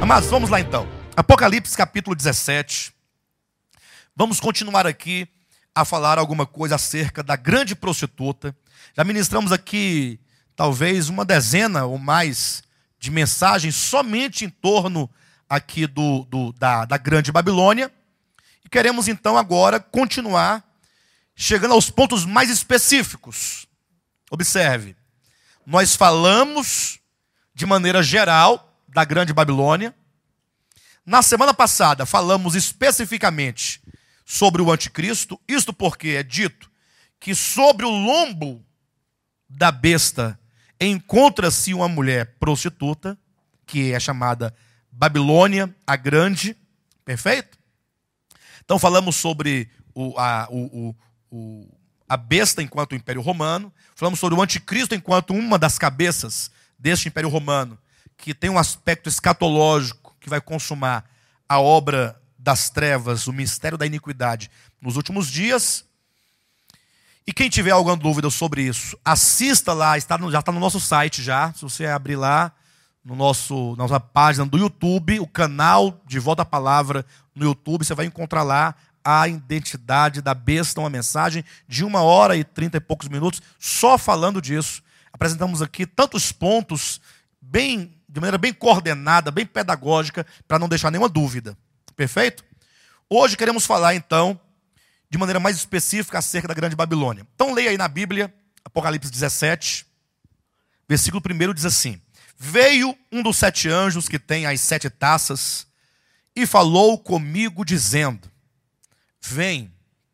Amados, vamos lá então. Apocalipse capítulo 17. Vamos continuar aqui a falar alguma coisa acerca da grande prostituta. Já ministramos aqui talvez uma dezena ou mais de mensagens somente em torno aqui da grande Babilônia. E queremos então agora continuar chegando aos pontos mais específicos. Observe, nós falamos de maneira geral da grande Babilônia. Na semana passada falamos especificamente sobre o anticristo, isto porque é dito que sobre o lombo da besta encontra-se uma mulher prostituta, que é chamada Babilônia a Grande, perfeito? Então falamos sobre a besta enquanto Império Romano, falamos sobre o anticristo enquanto uma das cabeças deste Império Romano, que tem um aspecto escatológico, que vai consumar a obra das trevas, o mistério da iniquidade nos últimos dias. E quem tiver alguma dúvida sobre isso, assista lá, já está no nosso site já, se você abrir lá, na nossa página do YouTube, o canal de Volta à Palavra no YouTube, você vai encontrar lá a identidade da besta, uma mensagem de 1h e 30 e poucos minutos, só falando disso. Apresentamos aqui tantos pontos, de maneira bem coordenada, bem pedagógica, para não deixar nenhuma dúvida. Perfeito? Hoje queremos falar, então, de maneira mais específica acerca da grande Babilônia. Então leia aí na Bíblia, Apocalipse 17, versículo 1 diz assim: Veio um dos 7 anjos que tem as 7 taças e falou comigo dizendo: Vem,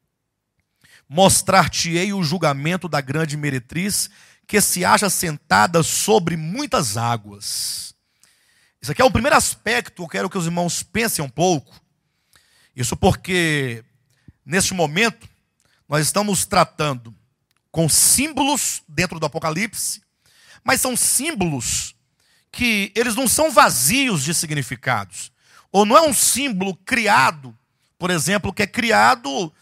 mostrar-te-ei o julgamento da grande meretriz que se acha sentada sobre muitas águas. Isso aqui é o primeiro aspecto, eu quero que os irmãos pensem um pouco. Isso porque, neste momento, nós estamos tratando com símbolos dentro do Apocalipse, mas são símbolos que eles não são vazios de significados. Ou não é um símbolo criado, por exemplo, que é criado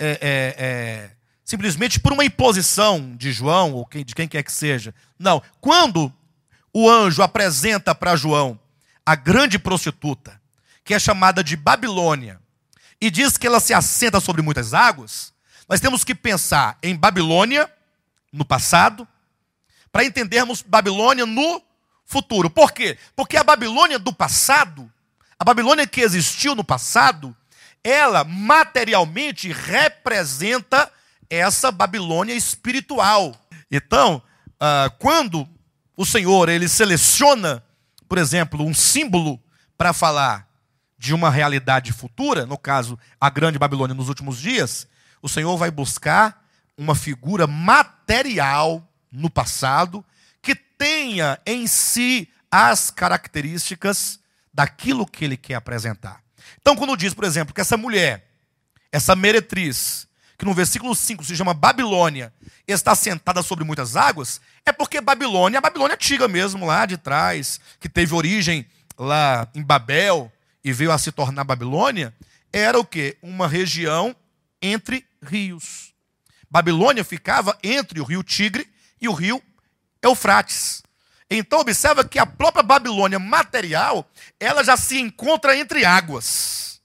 simplesmente por uma imposição de João, ou de quem quer que seja. Não, quando o anjo apresenta para João a grande prostituta, que é chamada de Babilônia, e diz que ela se assenta sobre muitas águas, nós temos que pensar em Babilônia no passado, para entendermos Babilônia no futuro. Por quê? Porque a Babilônia do passado, a Babilônia que existiu no passado, ela materialmente representa essa Babilônia espiritual. Então, quando o Senhor ele seleciona, por exemplo, um símbolo para falar de uma realidade futura, no caso, a grande Babilônia nos últimos dias, o Senhor vai buscar uma figura material no passado que tenha em si as características daquilo que ele quer apresentar. Então, quando diz, por exemplo, que essa mulher, essa meretriz, que no versículo 5 se chama Babilônia, está sentada sobre muitas águas, é porque Babilônia, a Babilônia antiga mesmo, lá de trás, que teve origem lá em Babel e veio a se tornar Babilônia, era o quê? Uma região entre rios. Babilônia ficava entre o rio Tigre e o rio Eufrates. Então observa que a própria Babilônia material, ela já se encontra entre águas.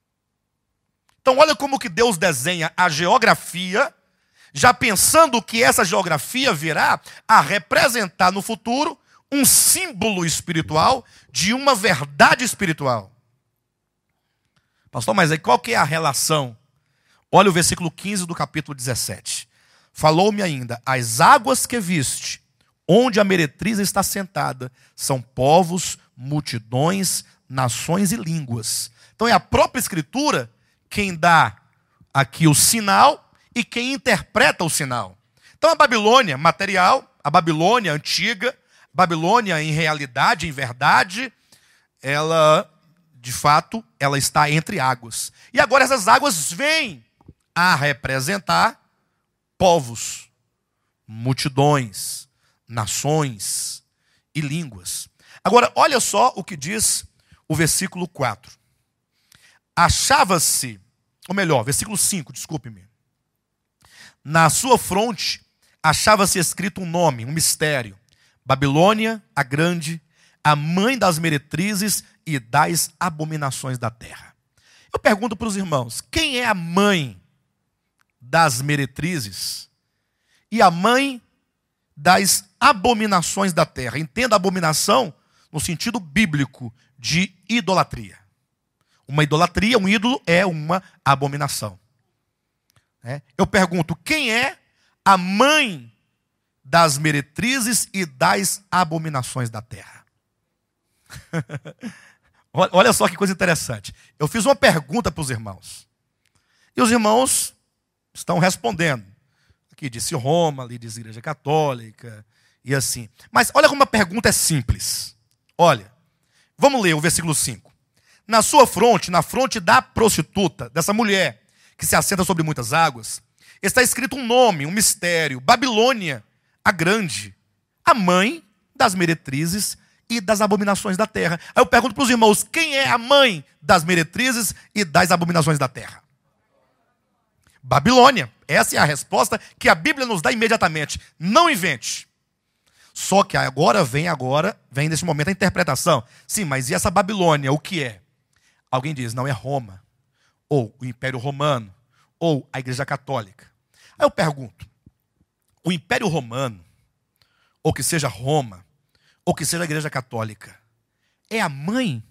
Então olha como que Deus desenha a geografia, já pensando que essa geografia virá a representar no futuro um símbolo espiritual de uma verdade espiritual. Pastor, mas aí qual que é a relação? Olha o versículo 15 do capítulo 17. Falou-me ainda: as águas que viste, onde a meretriz está sentada, são povos, multidões, nações e línguas. Então é a própria Escritura quem dá aqui o sinal e quem interpreta o sinal. Então a Babilônia material, a Babilônia antiga, a Babilônia em realidade, em verdade, ela, de fato, ela está entre águas. E agora essas águas vêm a representar povos, multidões, nações e línguas. Agora, olha só o que diz o versículo 4. Achava-se, ou melhor, versículo 5, desculpe-me. Na sua fronte achava-se escrito um nome, um mistério. Babilônia, a grande, a mãe das meretrizes e das abominações da terra. Eu pergunto para os irmãos, quem é a mãe das meretrizes e a mãe das abominações da terra? Entenda abominação no sentido bíblico de idolatria. Uma idolatria, um ídolo é uma abominação. Eu pergunto, quem é a mãe das meretrizes e das abominações da terra? Olha só que coisa interessante. Eu fiz uma pergunta para os irmãos. E os irmãos estão respondendo. Aqui disse Roma, ali diz Igreja Católica, e assim. Mas olha como a pergunta é simples. Olha, vamos ler o versículo 5. Na sua fronte, na fronte da prostituta, dessa mulher que se assenta sobre muitas águas, está escrito um nome, um mistério: Babilônia, a grande, a mãe das meretrizes e das abominações da terra. Aí eu pergunto para os irmãos, quem é a mãe das meretrizes e das abominações da terra? Babilônia. Essa é a resposta que a Bíblia nos dá imediatamente. Não invente. Só que vem nesse momento a interpretação. Sim, mas e essa Babilônia, o que é? Alguém diz, não, é Roma, ou o Império Romano, ou a Igreja Católica. Aí eu pergunto, o Império Romano, ou que seja Roma, ou que seja a Igreja Católica, é a mãe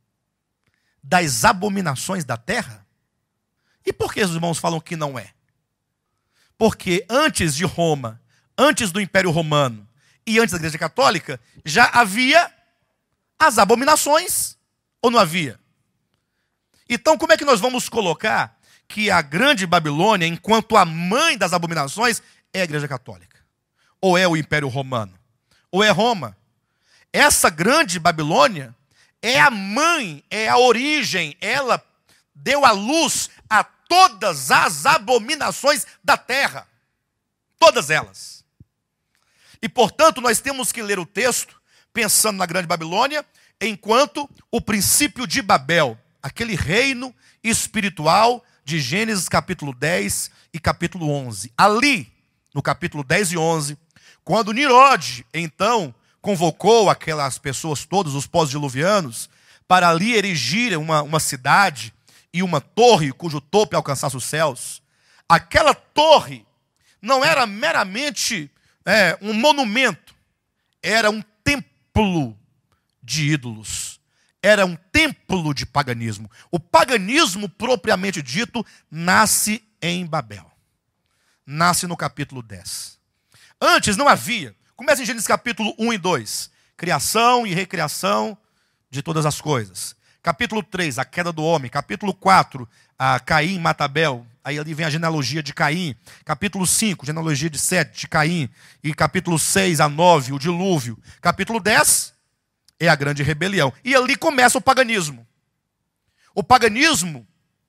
das abominações da terra? E por que os irmãos falam que não é? Porque antes de Roma, antes do Império Romano e antes da Igreja Católica, já havia as abominações, ou não havia? Então, como é que nós vamos colocar que a grande Babilônia, enquanto a mãe das abominações, é a Igreja Católica? Ou é o Império Romano? Ou é Roma? Essa grande Babilônia é a mãe, é a origem, ela deu à luz a todas as abominações da terra. Todas elas. E, portanto, nós temos que ler o texto pensando na grande Babilônia enquanto o princípio de Babel, aquele reino espiritual de Gênesis capítulo 10 e capítulo 11. Ali, no capítulo 10 e 11, quando Nimrod, então, convocou aquelas pessoas, todos os pós-diluvianos, para ali erigirem uma cidade e uma torre cujo topo alcançasse os céus, aquela torre não era meramente um monumento, era um templo de ídolos. Era um templo de paganismo. O paganismo, propriamente dito, nasce em Babel. Nasce no capítulo 10. Antes não havia. Começa em Gênesis capítulo 1 e 2. Criação e recriação de todas as coisas. Capítulo 3, a queda do homem. Capítulo 4, Caim mata Abel. Aí ali vem a genealogia de Caim. Capítulo 5, genealogia de Sete, de Caim. E capítulo 6 a 9, o dilúvio. Capítulo 10... é a grande rebelião. E ali começa o paganismo. O paganismo,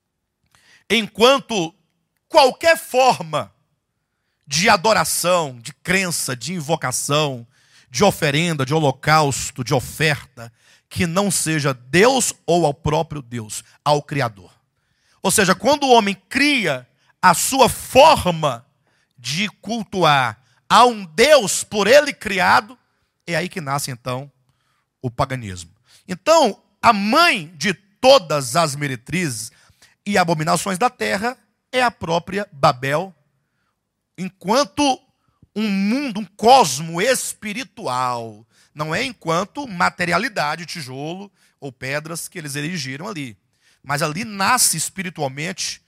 enquanto qualquer forma de adoração, de crença, de invocação, de oferenda, de holocausto, de oferta, que não seja Deus ou ao próprio Deus, ao Criador. Ou seja, quando o homem cria a sua forma de cultuar a um Deus por ele criado, é aí que nasce então o paganismo. Então, a mãe de todas as meretrizes e abominações da terra é a própria Babel, enquanto um mundo, um cosmo espiritual, não é enquanto materialidade, tijolo ou pedras que eles erigiram ali. Mas ali nasce espiritualmente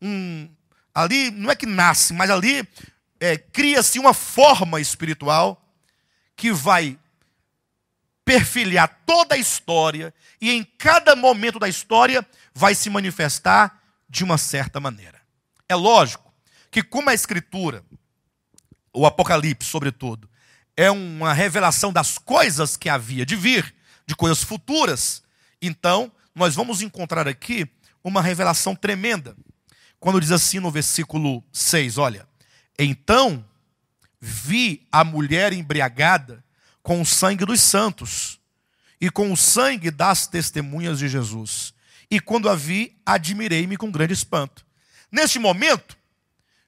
ali não é que nasce, mas ali cria-se uma forma espiritual que vai perfilhar toda a história e em cada momento da história vai se manifestar de uma certa maneira. É lógico que como a Escritura, o Apocalipse sobretudo, é uma revelação das coisas que havia de vir, de coisas futuras, então nós vamos encontrar aqui uma revelação tremenda. Quando diz assim no versículo 6, olha, então vi a mulher embriagada com o sangue dos santos e com o sangue das testemunhas de Jesus. E quando a vi, admirei-me com grande espanto. Neste momento,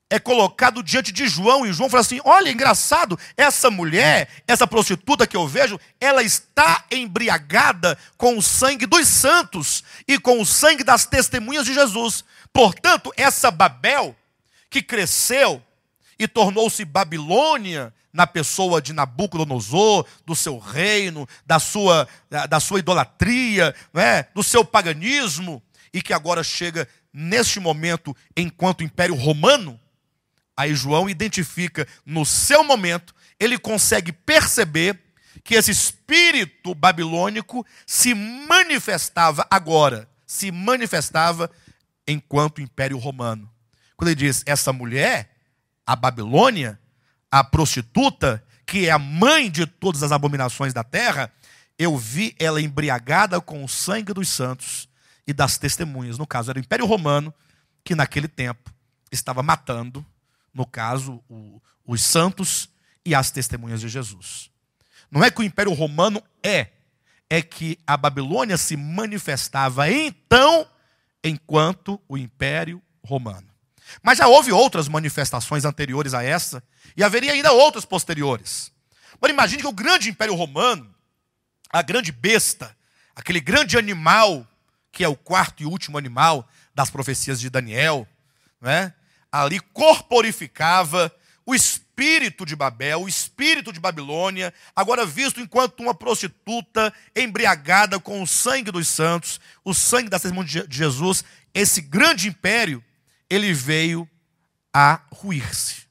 é colocado diante de João, e João fala assim: olha, engraçado, essa mulher, essa prostituta que eu vejo, ela está embriagada com o sangue dos santos e com o sangue das testemunhas de Jesus. Portanto, essa Babel, que cresceu e tornou-se Babilônia, na pessoa de Nabucodonosor, do seu reino, da sua idolatria, né, do seu paganismo, e que agora chega neste momento enquanto Império Romano. Aí João identifica no seu momento, ele consegue perceber que esse espírito babilônico se manifestava agora, se manifestava enquanto Império Romano. Quando ele diz, essa mulher, a Babilônia, a prostituta, que é a mãe de todas as abominações da terra, eu vi ela embriagada com o sangue dos santos e das testemunhas. No caso, era o Império Romano, que naquele tempo estava matando, no caso, os santos e as testemunhas de Jesus. Não é que o Império Romano é que a Babilônia se manifestava então, enquanto o Império Romano. Mas já houve outras manifestações anteriores a essa, e haveria ainda outras posteriores. Agora imagine que o grande Império Romano, a grande besta, aquele grande animal, que é o quarto e último animal das profecias de Daniel, né? Ali corporificava o espírito de Babel, o espírito de Babilônia, agora visto enquanto uma prostituta embriagada com o sangue dos santos, o sangue da testemunha de Jesus. Esse grande império, ele veio a ruir-se.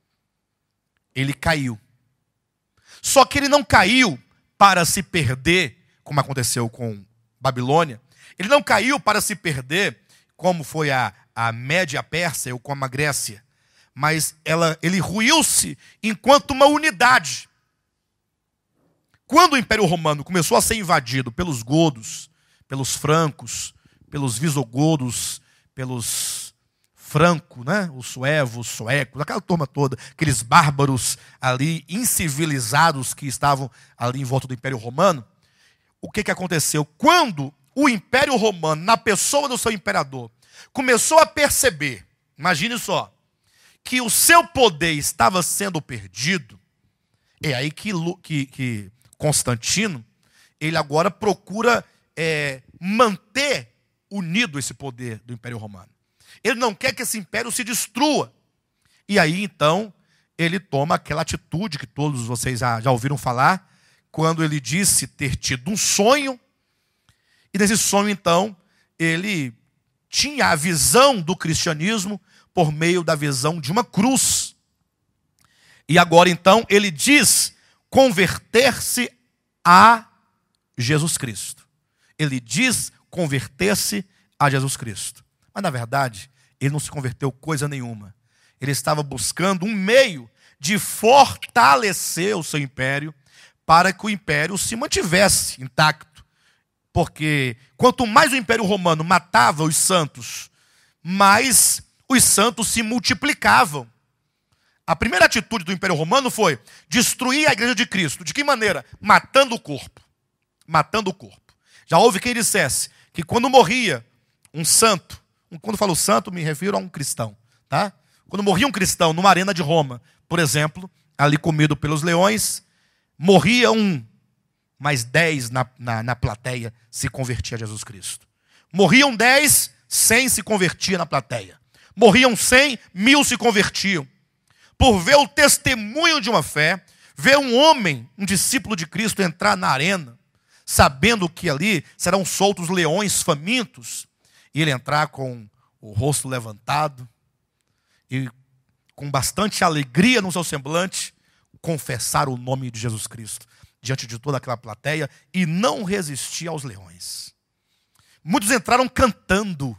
Ele caiu. Só que ele não caiu para se perder, como aconteceu com Babilônia. Ele não caiu para se perder, como foi a Média Pérsia ou como a Grécia. Mas ele ruiu-se enquanto uma unidade. Quando o Império Romano começou a ser invadido pelos godos, pelos francos, pelos visigodos, pelos franco, né? Os suevos, os suecos, aquela turma toda, aqueles bárbaros ali, incivilizados que estavam ali em volta do Império Romano, o que aconteceu? Quando o Império Romano, na pessoa do seu imperador, começou a perceber, imagine só, que o seu poder estava sendo perdido, é aí que Constantino, ele agora procura manter unido esse poder do Império Romano. Ele não quer que esse império se destrua. E aí, então, ele toma aquela atitude que todos vocês já ouviram falar, quando ele disse ter tido um sonho, e nesse sonho, então, ele tinha a visão do cristianismo por meio da visão de uma cruz. E agora, então, ele diz converter-se a Jesus Cristo. Ele diz converter-se a Jesus Cristo. Mas, na verdade, ele não se converteu coisa nenhuma. Ele estava buscando um meio de fortalecer o seu império para que o império se mantivesse intacto. Porque quanto mais o Império Romano matava os santos, mais os santos se multiplicavam. A primeira atitude do Império Romano foi destruir a igreja de Cristo. De que maneira? Matando o corpo. Matando o corpo. Já houve quem dissesse que quando morria um santo, quando falo santo, me refiro a um cristão, tá? Quando morria um cristão numa arena de Roma, por exemplo, ali comido pelos leões, morria um, mas 10 na plateia se convertia a Jesus Cristo. Morriam 10, 100 se convertia na plateia. Morriam 100, 1000 se convertiam. Por ver o testemunho de uma fé, ver um homem, um discípulo de Cristo entrar na arena, sabendo que ali serão soltos leões famintos, e ele entrar com o rosto levantado e com bastante alegria no seu semblante, confessar o nome de Jesus Cristo diante de toda aquela plateia e não resistir aos leões. Muitos entraram cantando.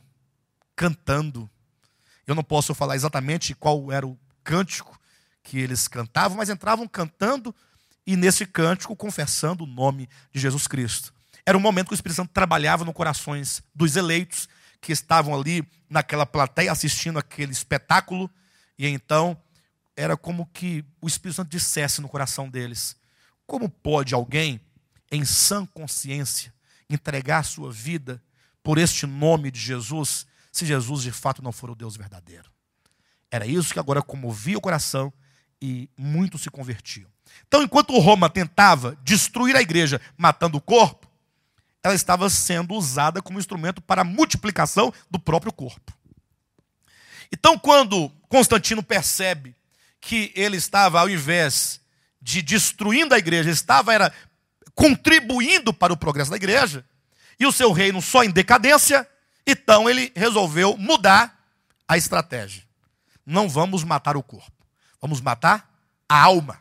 Eu não posso falar exatamente qual era o cântico que eles cantavam, mas entravam cantando e nesse cântico confessando o nome de Jesus Cristo. Era um momento que o Espírito Santo trabalhava nos corações dos eleitos que estavam ali naquela plateia assistindo aquele espetáculo, e então era como que o Espírito Santo dissesse no coração deles: como pode alguém em sã consciência entregar sua vida por este nome de Jesus, se Jesus de fato não for o Deus verdadeiro? Era isso que agora comovia o coração e muitos se convertiam. Então, enquanto Roma tentava destruir a igreja matando o corpo, ela estava sendo usada como instrumento para a multiplicação do próprio corpo. Então, quando Constantino percebe que ele estava, ao invés de destruindo a igreja, era contribuindo para o progresso da igreja, e o seu reino só em decadência, então ele resolveu mudar a estratégia. Não vamos matar o corpo, vamos matar a alma.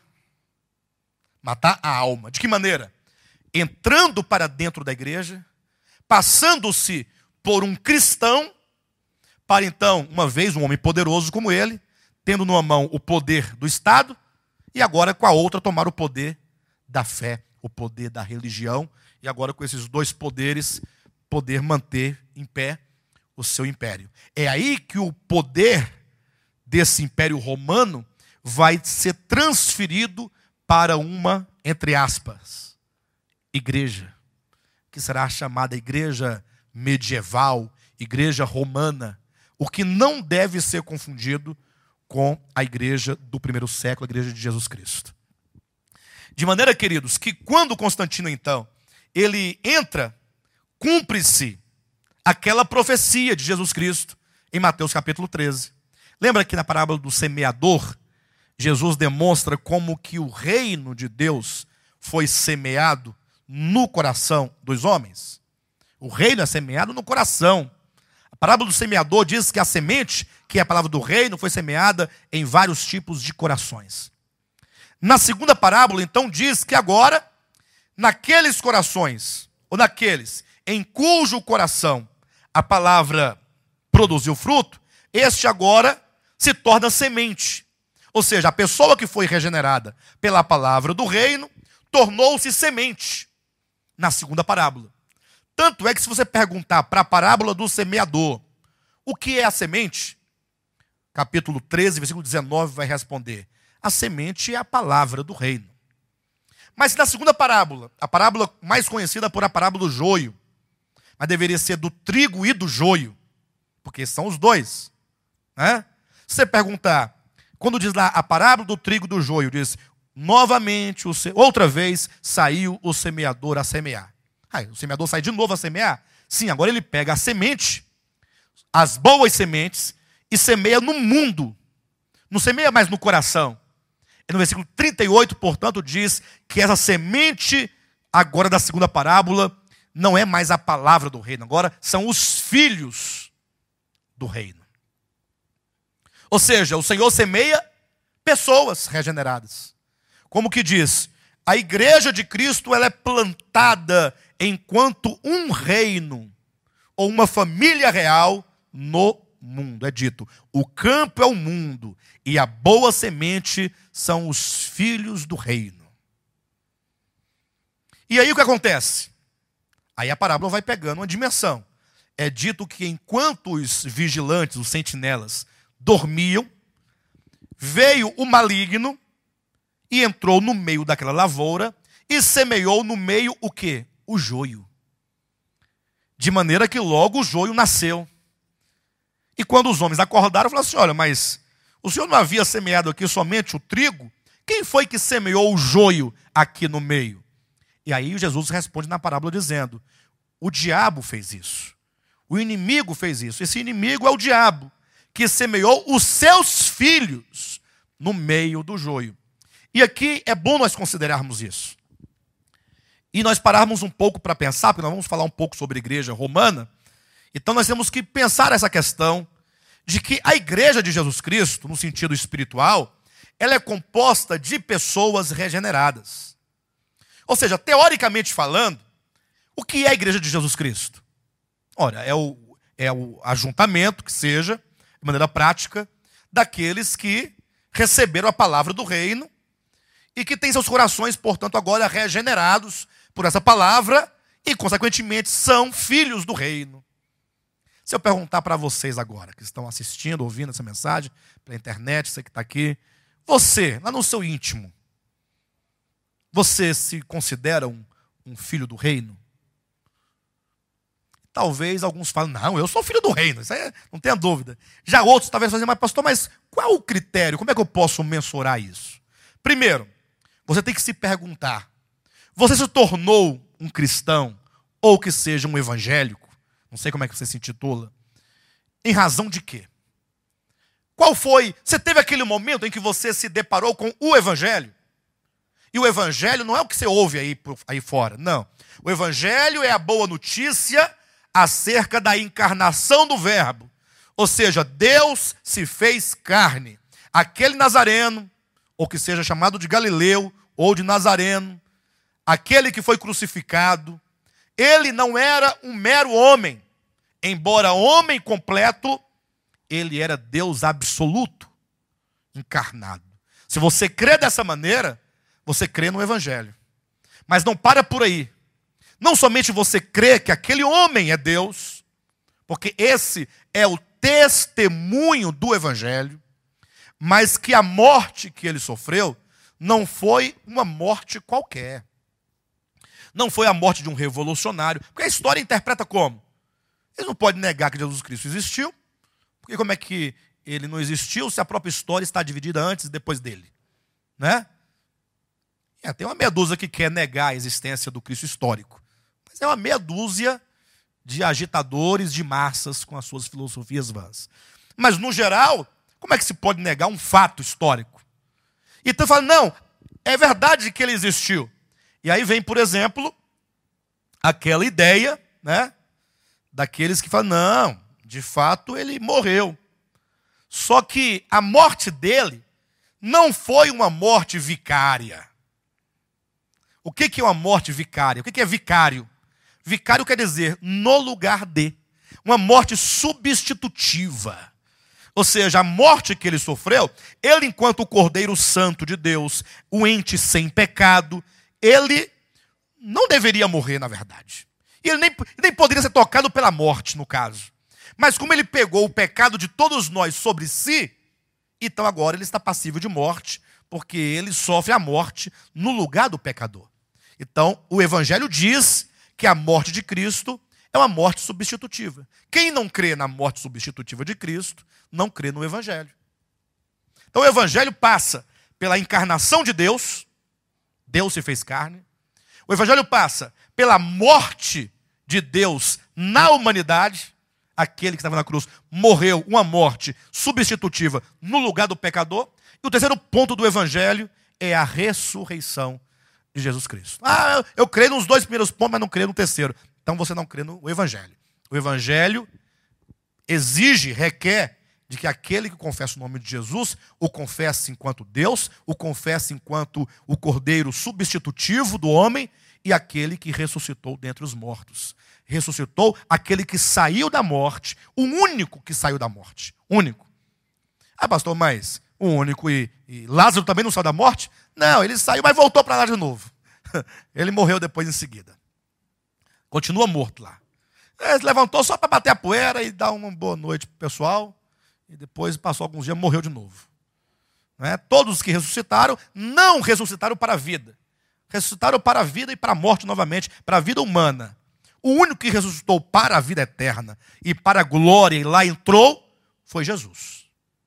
Matar a alma. De que maneira? Entrando para dentro da igreja, passando-se por um cristão, para então, uma vez, um homem poderoso como ele, tendo numa mão o poder do Estado, e agora com a outra tomar o poder da fé, o poder da religião, e agora com esses dois poderes, poder manter em pé o seu império. É aí que o poder desse império romano vai ser transferido para uma, entre aspas, igreja, que será chamada igreja medieval, igreja romana, o que não deve ser confundido com a igreja do primeiro século, a igreja de Jesus Cristo. De maneira, queridos, que quando Constantino, então, ele entra, cumpre-se aquela profecia de Jesus Cristo em Mateus capítulo 13. Lembra que na parábola do semeador, Jesus demonstra como que o reino de Deus foi semeado no coração dos homens? O reino é semeado no coração. A parábola do semeador diz que a semente, que é a palavra do reino, foi semeada em vários tipos de corações. Na segunda parábola, então, diz que agora, naqueles corações, ou naqueles em cujo coração a palavra produziu fruto, este agora se torna semente. Ou seja, a pessoa que foi regenerada pela palavra do reino tornou-se semente na segunda parábola. Tanto é que se você perguntar para a parábola do semeador, o que é a semente? Capítulo 13, versículo 19 vai responder: a semente é a palavra do reino. Mas na segunda parábola, a parábola mais conhecida por a parábola do joio, mas deveria ser do trigo e do joio, porque são os dois, né? Se você perguntar, quando diz lá a parábola do trigo e do joio, diz: novamente, outra vez, saiu o semeador a semear. O semeador sai de novo a semear? Sim, agora ele pega a semente, as boas sementes, e semeia no mundo. Não semeia mais no coração. E no versículo 38, portanto, diz que essa semente, agora da segunda parábola, não é mais a palavra do reino, agora são os filhos do reino. Ou seja, o Senhor semeia pessoas regeneradas. Como que diz? A igreja de Cristo, ela é plantada enquanto um reino ou uma família real no mundo. É dito, o campo é o mundo e a boa semente são os filhos do reino. E aí o que acontece? Aí a parábola vai pegando uma dimensão. É dito que enquanto os vigilantes, os sentinelas, dormiam, veio o maligno e entrou no meio daquela lavoura e semeou no meio o quê? O joio. De maneira que logo o joio nasceu. E quando os homens acordaram, falaram assim: olha, mas o senhor não havia semeado aqui somente o trigo? Quem foi que semeou o joio aqui no meio? E aí Jesus responde na parábola dizendo: o diabo fez isso. O inimigo fez isso. Esse inimigo é o diabo, que semeou os seus filhos no meio do joio. E aqui é bom nós considerarmos isso. E nós pararmos um pouco para pensar, porque nós vamos falar um pouco sobre a igreja romana. Então nós temos que pensar essa questão de que a igreja de Jesus Cristo, no sentido espiritual, ela é composta de pessoas regeneradas. Ou seja, teoricamente falando, o que é a igreja de Jesus Cristo? Ora, é o ajuntamento, que seja, de maneira prática, daqueles que receberam a palavra do reino e que têm seus corações, portanto, agora regenerados por essa palavra e, consequentemente, são filhos do reino. Se eu perguntar para vocês agora, que estão assistindo, ouvindo essa mensagem, pela internet, você que está aqui, você, lá no seu íntimo, você se considera um filho do reino? talvez alguns falem, não, eu sou filho do reino, isso aí não tenha dúvida. Já outros talvez falem, mas pastor, mas qual é o critério? Como é que eu posso mensurar isso? Primeiro, você tem que se perguntar, você se tornou um cristão, ou que seja um evangélico, não sei como é que você se intitula, em razão de quê? Qual foi? Você teve aquele momento em que você se deparou com o evangelho? E o evangelho não é o que você ouve aí fora, não. O evangelho é a boa notícia acerca da encarnação do verbo. Ou seja, Deus se fez carne. Aquele nazareno, ou que seja chamado de Galileu, ou de Nazareno, aquele que foi crucificado, ele não era um mero homem. Embora homem completo, ele era Deus absoluto, encarnado. Se você crê dessa maneira, você crê no evangelho. Mas não para por aí. Não somente você crê que aquele homem é Deus, porque esse é o testemunho do evangelho, mas que a morte que ele sofreu não foi uma morte qualquer. Não foi a morte de um revolucionário. Porque a história interpreta como? Ele não pode negar que Jesus Cristo existiu, porque como é que ele não existiu se a própria história está dividida antes e depois dele? Né? Tem uma meia dúzia que quer negar a existência do Cristo histórico. Mas é uma meia dúzia de agitadores de massas com as suas filosofias vãs. Mas, no geral, como é que se pode negar um fato histórico? Então fala, não, é verdade que ele existiu. E aí vem, por exemplo, aquela ideia, né, daqueles que falam, não, de fato ele morreu. Só que a morte dele não foi uma morte vicária. O que é uma morte vicária? O que é vicário? Vicário quer dizer no lugar de. Uma morte substitutiva. Ou seja, a morte que ele sofreu, ele enquanto o Cordeiro Santo de Deus, o ente sem pecado, ele não deveria morrer, na verdade. E ele nem poderia ser tocado pela morte, no caso. Mas como ele pegou o pecado de todos nós sobre si, então agora ele está passível de morte, porque ele sofre a morte no lugar do pecador. Então, o Evangelho diz que a morte de Cristo é uma morte substitutiva. Quem não crê na morte substitutiva de Cristo, não crê no Evangelho. Então, o Evangelho passa pela encarnação de Deus, Deus se fez carne. O Evangelho passa pela morte de Deus na humanidade. Aquele que estava na cruz morreu uma morte substitutiva no lugar do pecador. E o terceiro ponto do Evangelho é a ressurreição de Jesus Cristo. Eu creio nos dois primeiros pontos, mas não creio no terceiro. Então você não crê no Evangelho. O Evangelho exige, requer de que aquele que confessa o nome de Jesus, o confesse enquanto Deus, o confesse enquanto o Cordeiro substitutivo do homem e aquele que ressuscitou dentre os mortos. Ressuscitou aquele que saiu da morte, o único que saiu da morte. Único. Pastor, mas o único e Lázaro também não saiu da morte? Não, ele saiu, mas voltou para lá de novo. Ele morreu depois em seguida. Continua morto lá. Ele se levantou só para bater a poeira e dar uma boa noite para o pessoal. E depois passou alguns dias, morreu de novo. Todos os que ressuscitaram, não ressuscitaram para a vida. Ressuscitaram para a vida e para a morte novamente, para a vida humana. O único que ressuscitou para a vida eterna e para a glória e lá entrou, foi Jesus.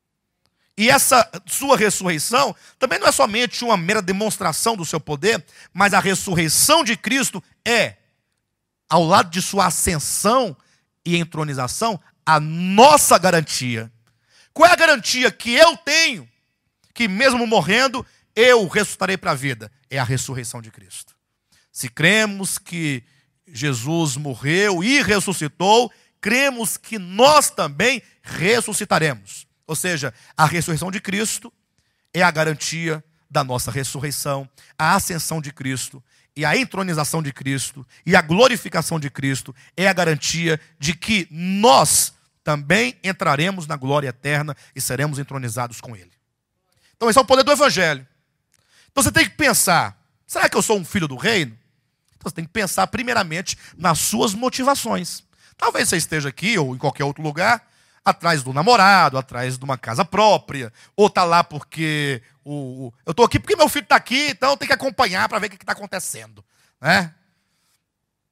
E essa sua ressurreição também não é somente uma mera demonstração do seu poder, mas a ressurreição de Cristo é, ao lado de sua ascensão e entronização, a nossa garantia. Qual é a garantia que eu tenho? Que mesmo morrendo, eu ressuscitarei para a vida. É a ressurreição de Cristo. Se cremos que Jesus morreu e ressuscitou, cremos que nós também ressuscitaremos. Ou seja, a ressurreição de Cristo é a garantia da nossa ressurreição, a ascensão de Cristo e a entronização de Cristo e a glorificação de Cristo é a garantia de que nós também entraremos na glória eterna e seremos entronizados com Ele. Então esse é o poder do Evangelho. Então você tem que pensar, será que eu sou um filho do reino? Então você tem que pensar primeiramente nas suas motivações. Talvez você esteja aqui ou em qualquer outro lugar, atrás do namorado, atrás de uma casa própria, ou está lá porque eu estou aqui porque meu filho está aqui, então tem que acompanhar para ver o que está acontecendo.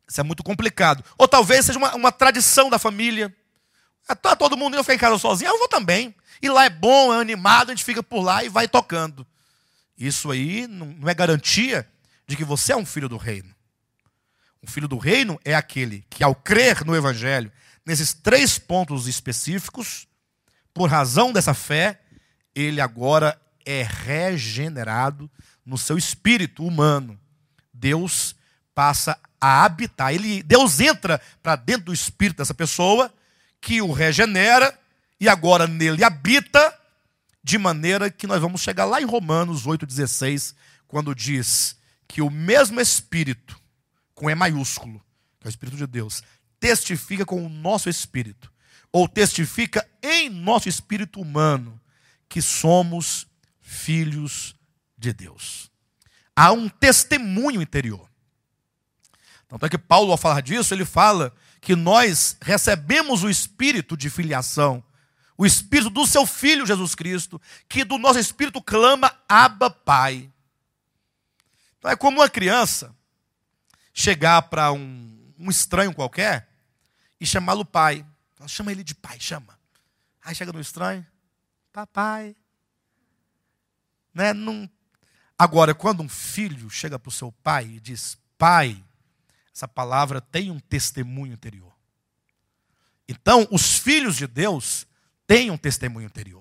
Isso é muito complicado. Ou talvez seja uma tradição da família. Tá todo mundo indo ficar em casa sozinho, eu vou também. E lá é bom, é animado, a gente fica por lá e vai tocando. Isso aí não é garantia de que você é um filho do reino. Um filho do reino é aquele que, ao crer no Evangelho, nesses 3 pontos específicos, por razão dessa fé, ele agora é regenerado no seu espírito humano. Deus passa a habitar. Deus entra para dentro do espírito dessa pessoa, que o regenera, e agora nele habita, de maneira que nós vamos chegar lá em Romanos 8,16, quando diz que o mesmo Espírito, com E maiúsculo, que é o Espírito de Deus, testifica com o nosso espírito, ou testifica em nosso espírito humano, que somos filhos de Deus. Há um testemunho interior. Tanto é que Paulo, ao falar disso, ele fala que nós recebemos o espírito de filiação, o espírito do seu Filho Jesus Cristo, que do nosso espírito clama, Abba, Pai. Então é como uma criança chegar para um estranho qualquer e chamá-lo pai. Chama ele de pai, chama. Aí chega no estranho, papai. Né? Não... Agora, quando um filho chega para o seu pai e diz, pai, essa palavra tem um testemunho interior. Então, os filhos de Deus têm um testemunho interior.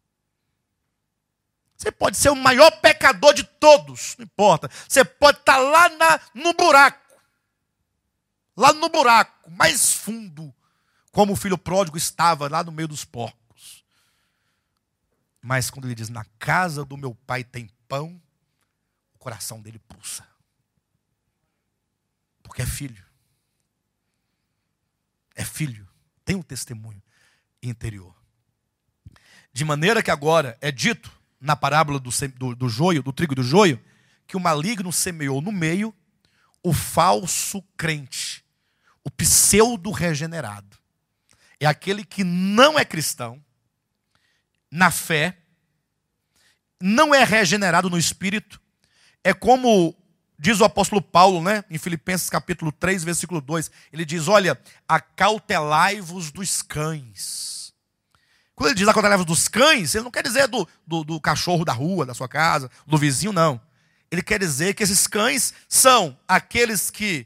Você pode ser o maior pecador de todos, não importa. Você pode estar lá no buraco. Lá no buraco, mais fundo, como o filho pródigo estava lá no meio dos porcos. Mas quando ele diz, na casa do meu pai tem pão, o coração dele pulsa. Porque é filho. É filho. Tem um testemunho interior. De maneira que agora é dito, na parábola do joio, do trigo e do joio, que o maligno semeou no meio o falso crente, o pseudo-regenerado. É aquele que não é cristão, na fé, não é regenerado no espírito. É como diz o apóstolo Paulo, né, em Filipenses capítulo 3, versículo 2, ele diz, olha, acautelai-vos dos cães. Quando ele diz acautelai-vos dos cães, ele não quer dizer do cachorro da rua, da sua casa, do vizinho, não. Ele quer dizer que esses cães são aqueles que,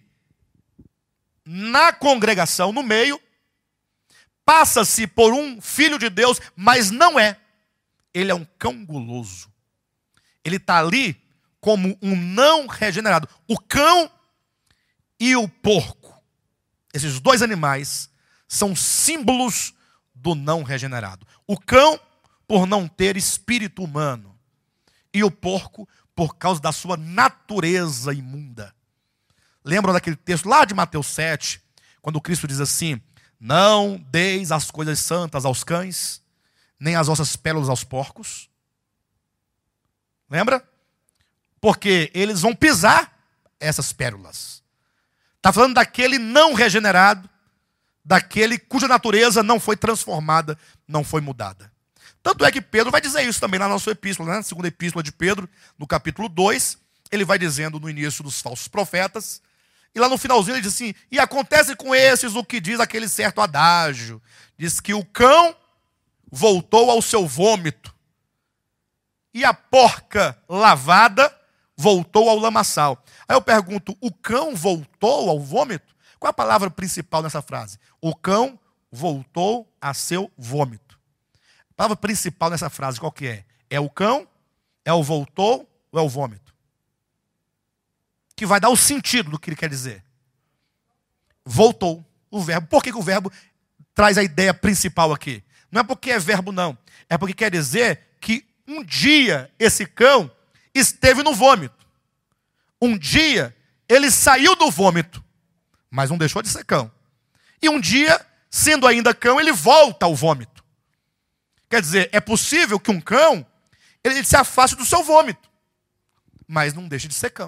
na congregação, no meio, passa-se por um filho de Deus, mas não é. Ele é um cão guloso. Ele está ali como um não regenerado. O cão e o porco, esses 2 animais, são símbolos do não regenerado. O cão, por não ter espírito humano, e o porco, por causa da sua natureza imunda. Lembram daquele texto lá de Mateus 7, quando Cristo diz assim, não deis as coisas santas aos cães, nem as vossas pérolas aos porcos? Lembra? Porque eles vão pisar essas pérolas. Está falando daquele não regenerado, daquele cuja natureza não foi transformada, não foi mudada. Tanto é que Pedro vai dizer isso também na nossa epístola, né? Na segunda epístola de Pedro, no capítulo 2, ele vai dizendo no início dos falsos profetas, e lá no finalzinho ele diz assim, e acontece com esses o que diz aquele certo adágio, diz que o cão voltou ao seu vômito, e a porca lavada voltou ao lamaçal. Aí eu pergunto, o cão voltou ao vômito? Qual é a palavra principal nessa frase? O cão voltou a seu vômito. A palavra principal nessa frase qual que é? É o cão, é o voltou ou é o vômito? Que vai dar o sentido do que ele quer dizer. Voltou. O verbo. Por que o verbo traz a ideia principal aqui? Não é porque é verbo não. É porque quer dizer que um dia esse cão esteve no vômito. Um dia ele saiu do vômito, mas não deixou de ser cão. E um dia, sendo ainda cão, ele volta ao vômito. Quer dizer, é possível que um cão ele se afaste do seu vômito, mas não deixe de ser cão.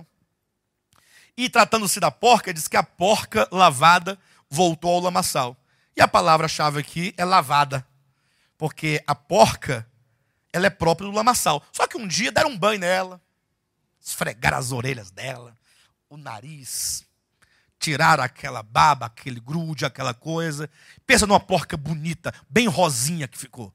E tratando-se da porca, diz que a porca lavada voltou ao lamaçal. E a palavra-chave aqui é lavada, porque a porca ela é própria do lamaçal. Só que um dia deram um banho nela, esfregaram as orelhas dela, o nariz, tiraram aquela baba, aquele grude, aquela coisa. Pensa numa porca bonita, bem rosinha que ficou.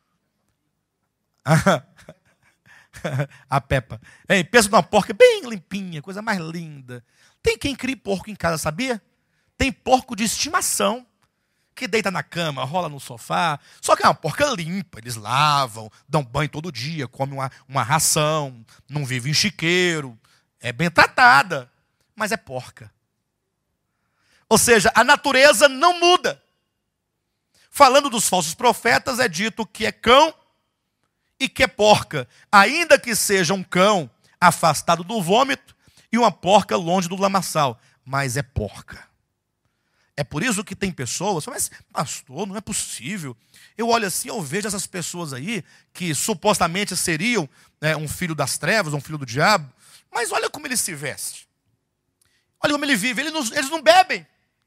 A Peppa. Pensa numa porca bem limpinha, coisa mais linda. Tem quem crie porco em casa, sabia? Tem porco de estimação, que deita na cama, rola no sofá. Só que é uma porca limpa, eles lavam, dão banho todo dia, comem uma ração, não vive em chiqueiro. É bem tratada, mas é porca. Ou seja, a natureza não muda. Falando dos falsos profetas, é dito que é cão e que é porca. Ainda que seja um cão afastado do vômito e uma porca longe do lamaçal. Mas é porca. É por isso que tem pessoas, mas pastor, não é possível. Eu olho assim, eu vejo essas pessoas aí, que supostamente seriam um filho das trevas, um filho do diabo. Mas olha como ele se veste. Olha como ele vive. Eles não bebem.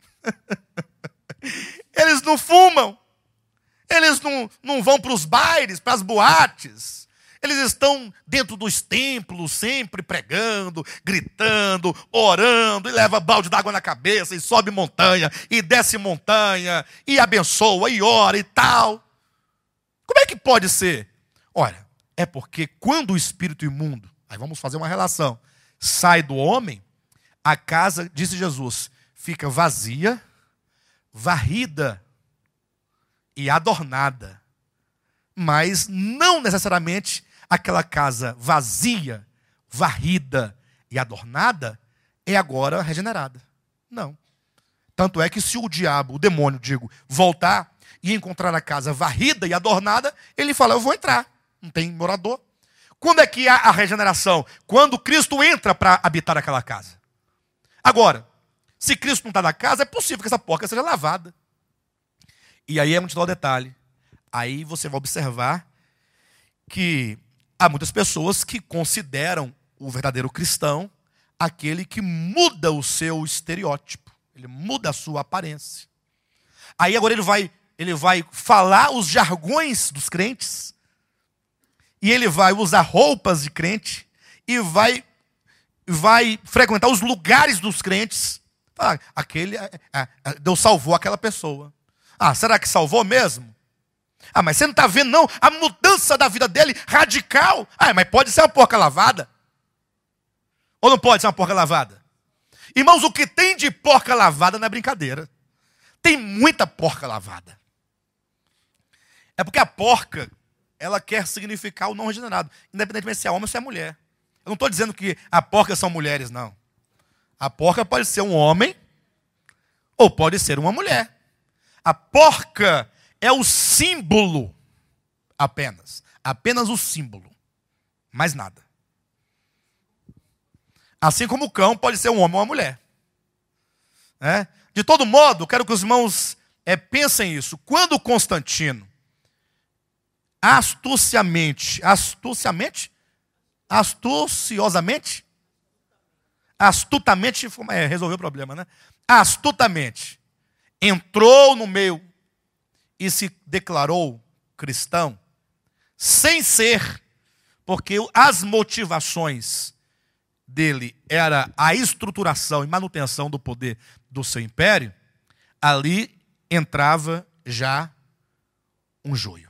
Eles não fumam. Eles não vão para os bailes, para as boates. Eles estão dentro dos templos, sempre pregando, gritando, orando, e leva balde d'água na cabeça, e sobe montanha, e desce montanha, e abençoa, e ora, e tal. Como é que pode ser? Olha, é porque quando o espírito imundo, aí vamos fazer uma relação, sai do homem, a casa, disse Jesus, fica vazia, varrida e adornada. Mas não necessariamente aquela casa vazia, varrida e adornada é agora regenerada. Não. Tanto é que se o diabo, o demônio, voltar e encontrar a casa varrida e adornada, ele fala, eu vou entrar. Não tem morador. Quando é que há a regeneração? Quando Cristo entra para habitar aquela casa. Agora, se Cristo não está na casa, é possível que essa porca seja lavada. E aí é muito o detalhe. Aí você vai observar que há muitas pessoas que consideram o verdadeiro cristão aquele que muda o seu estereótipo. Ele muda a sua aparência. Aí agora ele vai falar os jargões dos crentes. E ele vai usar roupas de crente. E vai frequentar os lugares dos crentes. Deus salvou aquela pessoa. Será que salvou mesmo? Mas você não está vendo, não, a mudança da vida dele, radical. Mas pode ser uma porca lavada? Ou não pode ser uma porca lavada? Irmãos, o que tem de porca lavada não é brincadeira. Tem muita porca lavada. É porque a porca, ela quer significar o não regenerado, independentemente se é homem ou se é mulher. Eu não estou dizendo que a porca são mulheres, não. A porca pode ser um homem ou pode ser uma mulher. A porca é o símbolo apenas. Apenas o símbolo. Mais nada. Assim como o cão pode ser um homem ou uma mulher. De todo modo, quero que os irmãos pensem isso. Quando Constantino astuciosamente, resolveu o problema, né? Astutamente entrou no meio e se declarou cristão, sem ser, porque as motivações dele era a estruturação e manutenção do poder do seu império, ali entrava já um joio.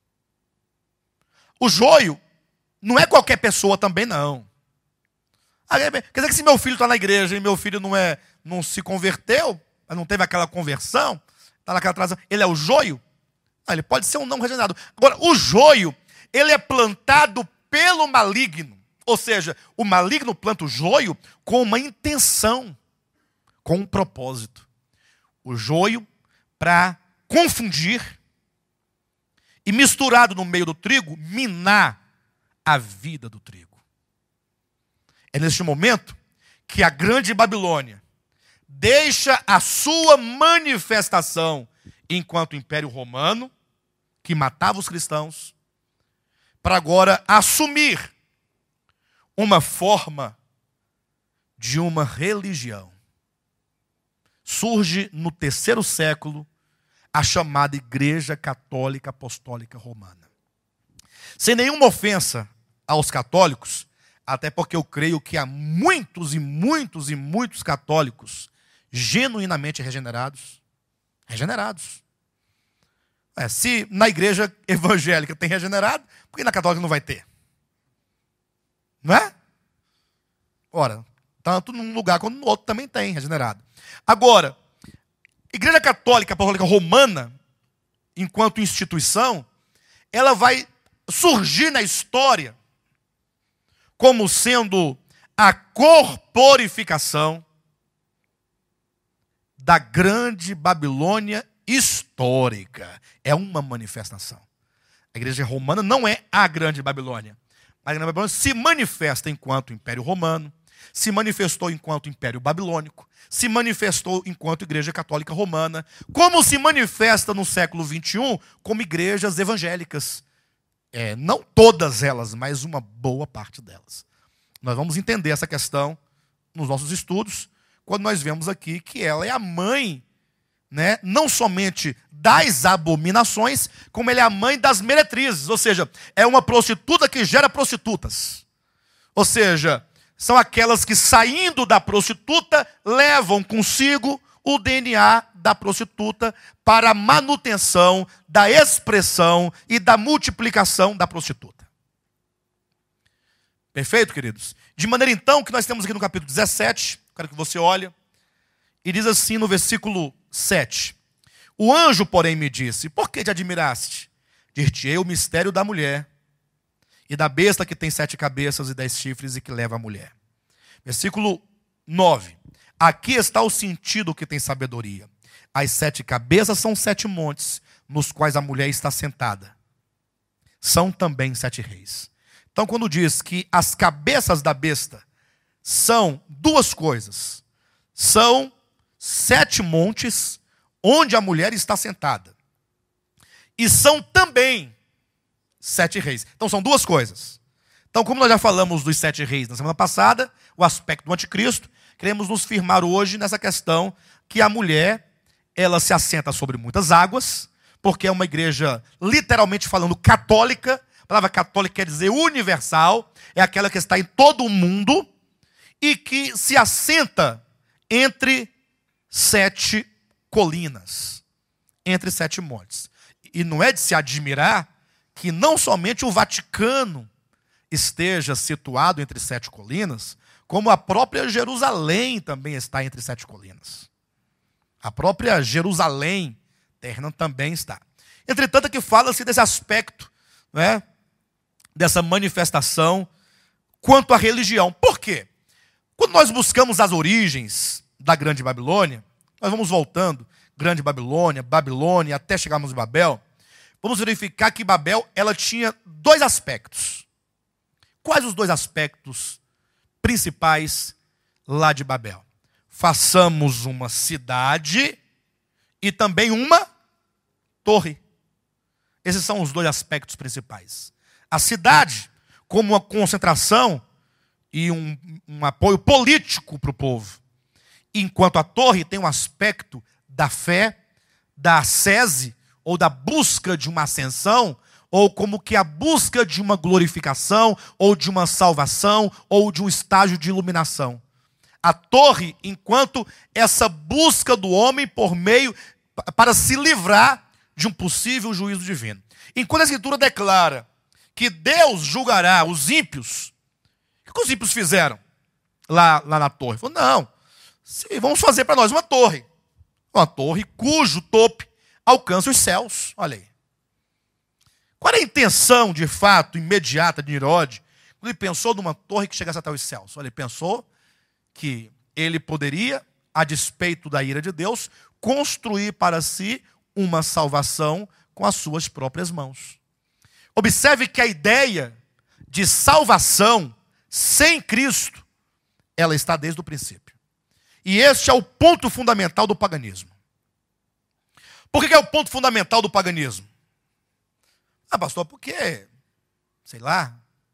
O joio não é qualquer pessoa também, não. Quer dizer que se meu filho está na igreja e meu filho não se converteu, não teve aquela conversão, está naquela transição, ele é o joio? Ele pode ser um não regenerado. Agora, o joio, ele é plantado pelo maligno. Ou seja, o maligno planta o joio com uma intenção, com um propósito. O joio para confundir e misturado no meio do trigo, minar a vida do trigo. É neste momento que a grande Babilônia deixa a sua manifestação enquanto Império Romano, que matava os cristãos, para agora assumir uma forma de uma religião. Surge no 3º século a chamada Igreja Católica Apostólica Romana. Sem nenhuma ofensa aos católicos, até porque eu creio que há muitos e muitos e muitos católicos genuinamente regenerados. Regenerados. Se na igreja evangélica tem regenerado, por que na católica não vai ter? Não é? Ora, tanto num lugar quanto no outro também tem regenerado. Agora, Igreja Católica Apostólica Romana, enquanto instituição, ela vai surgir na história como sendo a corporificação da grande Babilônia histórica. É uma manifestação. A igreja romana não é a grande Babilônia. A grande Babilônia se manifesta enquanto Império Romano, se manifestou enquanto Império Babilônico, se manifestou enquanto Igreja Católica Romana, como se manifesta no século XXI como igrejas evangélicas. Não todas elas, mas uma boa parte delas. Nós vamos entender essa questão nos nossos estudos, quando nós vemos aqui que ela é a mãe, né, não somente das abominações, como ela é a mãe das meretrizes, ou seja, é uma prostituta que gera prostitutas. Ou seja, são aquelas que, saindo da prostituta, levam consigo o DNA da prostituta para a manutenção da expressão e da multiplicação da prostituta. Perfeito, queridos? De maneira, então, que nós temos aqui no capítulo 17, quero que você olhe, e diz assim no versículo 7. O anjo, porém, me disse: por que te admiraste? Dir-te-ei o mistério da mulher e da besta que tem 7 cabeças e 10 chifres e que leva a mulher. Versículo 9. Aqui está o sentido que tem sabedoria. As 7 cabeças são 7 montes, nos quais a mulher está sentada. São também 7 reis. Então, quando diz que as cabeças da besta são 2 coisas, são 7 montes onde a mulher está sentada. E são também 7 reis. Então, são 2 coisas. Então, como nós já falamos dos 7 reis na semana passada, o aspecto do anticristo, queremos nos firmar hoje nessa questão que a mulher, ela se assenta sobre muitas águas, porque é uma igreja, literalmente falando, católica. A palavra católica quer dizer universal, é aquela que está em todo o mundo e que se assenta entre 7 colinas, entre 7 montes. E não é de se admirar que não somente o Vaticano esteja situado entre 7 colinas, como a própria Jerusalém também está entre 7 colinas. A própria Jerusalém terrena também está. Entretanto, aqui fala-se desse aspecto, né, dessa manifestação quanto à religião. Por quê? Quando nós buscamos as origens da Grande Babilônia, nós vamos voltando, Grande Babilônia, Babilônia, até chegarmos em Babel, vamos verificar que Babel, ela tinha 2 aspectos. Quais os 2 aspectos principais lá de Babel? Façamos uma cidade e também uma torre. Esses são os 2 aspectos principais. A cidade, como uma concentração e um apoio político para o povo. Enquanto a torre tem um aspecto da fé, da ascese, ou da busca de uma ascensão, ou como que a busca de uma glorificação, ou de uma salvação, ou de um estágio de iluminação. A torre, enquanto essa busca do homem por meio, para se livrar de um possível juízo divino. Enquanto a Escritura declara que Deus julgará os ímpios, o que os ímpios fizeram lá na torre? Falaram, não, vamos fazer para nós uma torre cujo topo alcança os céus. Olha aí. Qual era a intenção, de fato, imediata de Nirode, quando ele pensou numa torre que chegasse até os céus? Olha, ele pensou que ele poderia, a despeito da ira de Deus, construir para si uma salvação com as suas próprias mãos. Observe que a ideia de salvação sem Cristo, ela está desde o princípio. E este é o ponto fundamental do paganismo. Por que é o ponto fundamental do paganismo? Pastor, porque, sei lá.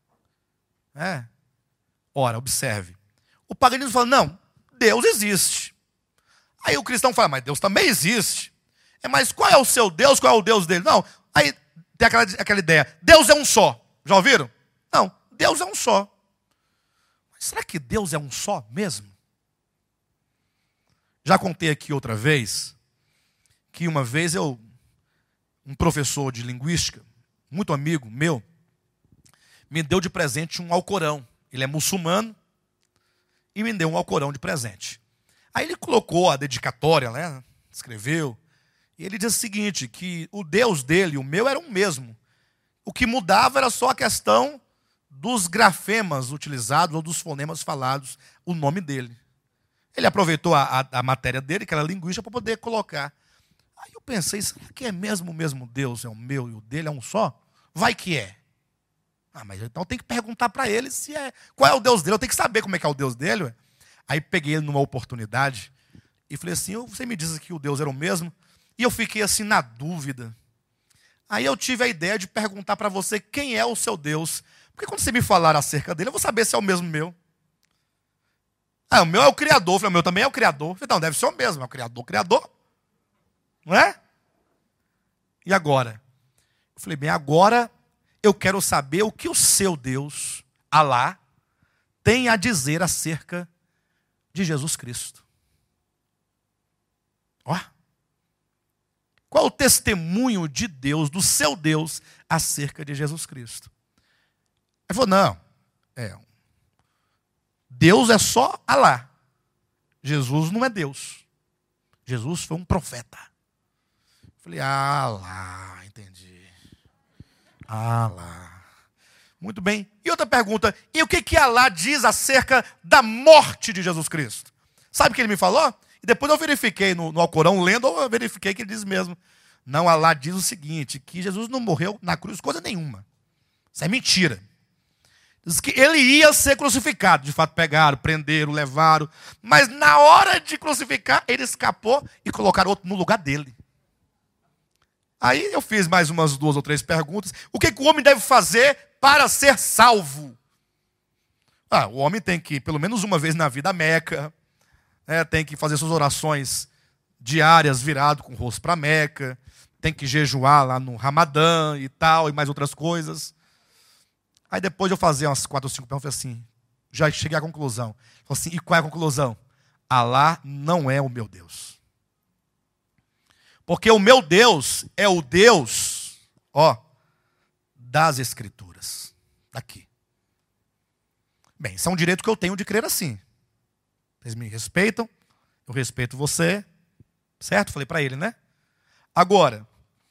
Ora, observe. O paganismo fala, não, Deus existe. Aí o cristão fala, mas Deus também existe. Mas qual é o seu Deus? Qual é o Deus dele? Não, aí tem aquela ideia, Deus é um só. Já ouviram? Não, Deus é um só. Mas será que Deus é um só mesmo? Já contei aqui outra vez, que uma vez um professor de linguística, muito amigo meu, me deu de presente um Alcorão. Ele é muçulmano e me deu um Alcorão de presente. Aí ele colocou a dedicatória, né? Escreveu, e ele diz o seguinte, que o Deus dele e o meu eram o mesmo. O que mudava era só a questão dos grafemas utilizados ou dos fonemas falados, o nome dele. Ele aproveitou a matéria dele, que era linguística, para poder colocar. Aí eu pensei, será que é mesmo o mesmo Deus? É o meu e o dele é um só? Vai que é. Mas então tem que perguntar para ele qual é o Deus dele. Eu tenho que saber como é que é o Deus dele. Ué. Aí peguei ele numa oportunidade e falei assim, você me disse que o Deus era o mesmo? E eu fiquei assim na dúvida. Aí eu tive a ideia de perguntar para você quem é o seu Deus. Porque quando você me falar acerca dele, eu vou saber se é o mesmo meu. O meu é o Criador. Eu falei, o meu também é o Criador. Eu falei, não, deve ser o mesmo, é o Criador. Não é? E agora? Eu falei, bem, agora eu quero saber o que o seu Deus, Alá, tem a dizer acerca de Jesus Cristo. Ó. Qual o testemunho de Deus, do seu Deus, acerca de Jesus Cristo? Ele falou, não, Deus é só Alá. Jesus não é Deus. Jesus foi um profeta. Eu falei, lá, entendi. Lá. Muito bem. E outra pergunta, e o que Alá diz acerca da morte de Jesus Cristo? Sabe o que ele me falou? E depois eu verifiquei no Alcorão, lendo, eu verifiquei que ele diz mesmo. Não, Alá diz o seguinte, que Jesus não morreu na cruz coisa nenhuma. Isso é mentira. Diz que ele ia ser crucificado. De fato, pegaram, prenderam, levaram. Mas na hora de crucificar, ele escapou e colocaram outro no lugar dele. Aí eu fiz mais umas 2 ou 3 perguntas. O que o homem deve fazer para ser salvo? O homem tem que, pelo menos uma vez na vida, a Meca. Tem que fazer suas orações diárias virado com o rosto para a Meca. Tem que jejuar lá no Ramadã e tal, e mais outras coisas. Aí depois de eu fazer umas 4 ou 5 perguntas, eu falei assim, já cheguei à conclusão. Falei assim, e qual é a conclusão? Alá não é o meu Deus. Porque o meu Deus é o Deus, das Escrituras. Daqui. Bem, isso é um direito que eu tenho de crer assim. Vocês me respeitam, eu respeito você. Certo? Falei para ele, né? Agora,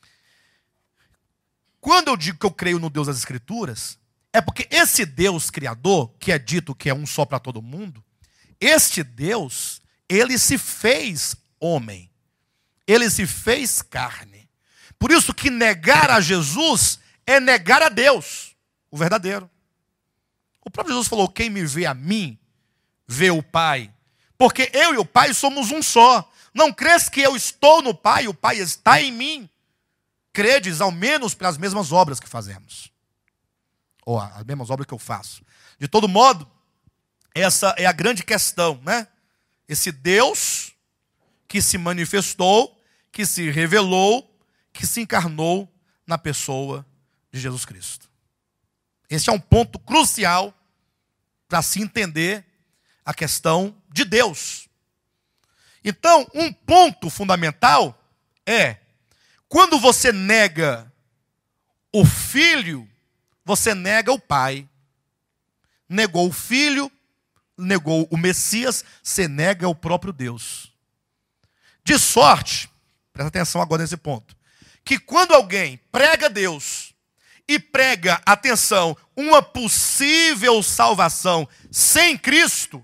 quando eu digo que eu creio no Deus das Escrituras, é porque esse Deus criador, que é dito que é um só para todo mundo, este Deus, ele se fez homem. Ele se fez carne. Por isso que negar a Jesus é negar a Deus, o verdadeiro. O próprio Jesus falou, quem me vê a mim, vê o Pai. Porque eu e o Pai somos um só. Não crês que eu estou no Pai, o Pai está em mim. Credes ao menos pelas mesmas obras que fazemos. Ou as mesmas obras que eu faço. De todo modo, essa é a grande questão, né? Esse Deus que se manifestou, que se revelou, que se encarnou na pessoa de Jesus Cristo. Esse é um ponto crucial para se entender a questão de Deus. Então, um ponto fundamental é, quando você nega o Filho, você nega o Pai. Negou o Filho, negou o Messias, você nega o próprio Deus. De sorte, presta atenção agora nesse ponto, que quando alguém prega Deus e prega, atenção, uma possível salvação sem Cristo,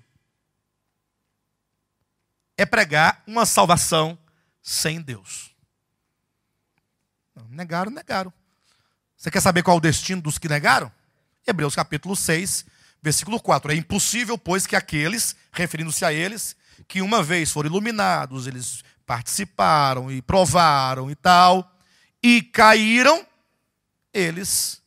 é pregar uma salvação sem Deus. Negaram. Você quer saber qual é o destino dos que negaram? Hebreus capítulo 6, versículo 4. É impossível, pois, que aqueles, referindo-se a eles, que uma vez foram iluminados, eles participaram e provaram e tal, e caíram, eles,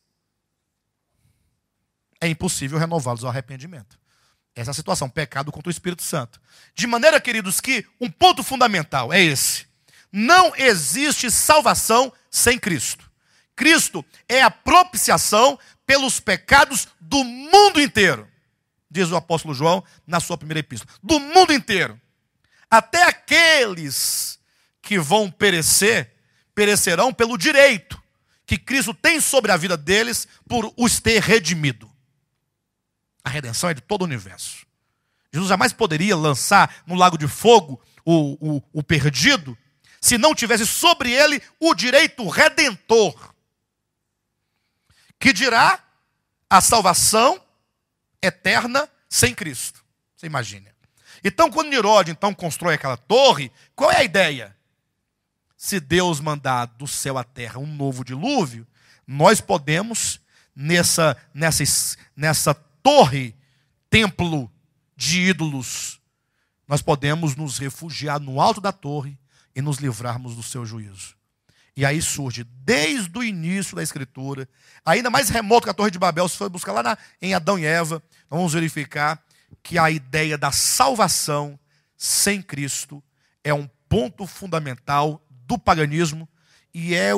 é impossível renová-los ao arrependimento. Essa é a situação, pecado contra o Espírito Santo. De maneira, queridos, que um ponto fundamental é esse. Não existe salvação sem Cristo. Cristo é a propiciação pelos pecados do mundo inteiro. Diz o apóstolo João na sua primeira epístola. Do mundo inteiro. até aqueles que vão perecer, perecerão pelo direito que Cristo tem sobre a vida deles por os ter redimido. A redenção é de todo o universo. Jesus jamais poderia lançar no lago de fogo o perdido se não tivesse sobre ele o direito redentor, que dirá a salvação eterna sem Cristo. Você imagina. Então, quando Nirod constrói aquela torre, qual é a ideia? Se Deus mandar do céu à terra um novo dilúvio, nós podemos, nessa torre, templo de ídolos, nós podemos nos refugiar no alto da torre e nos livrarmos do seu juízo. E aí surge, desde o início da Escritura, ainda mais remoto que a Torre de Babel, se for buscar lá em Adão e Eva, nós vamos verificar que a ideia da salvação sem Cristo é um ponto fundamental do paganismo e é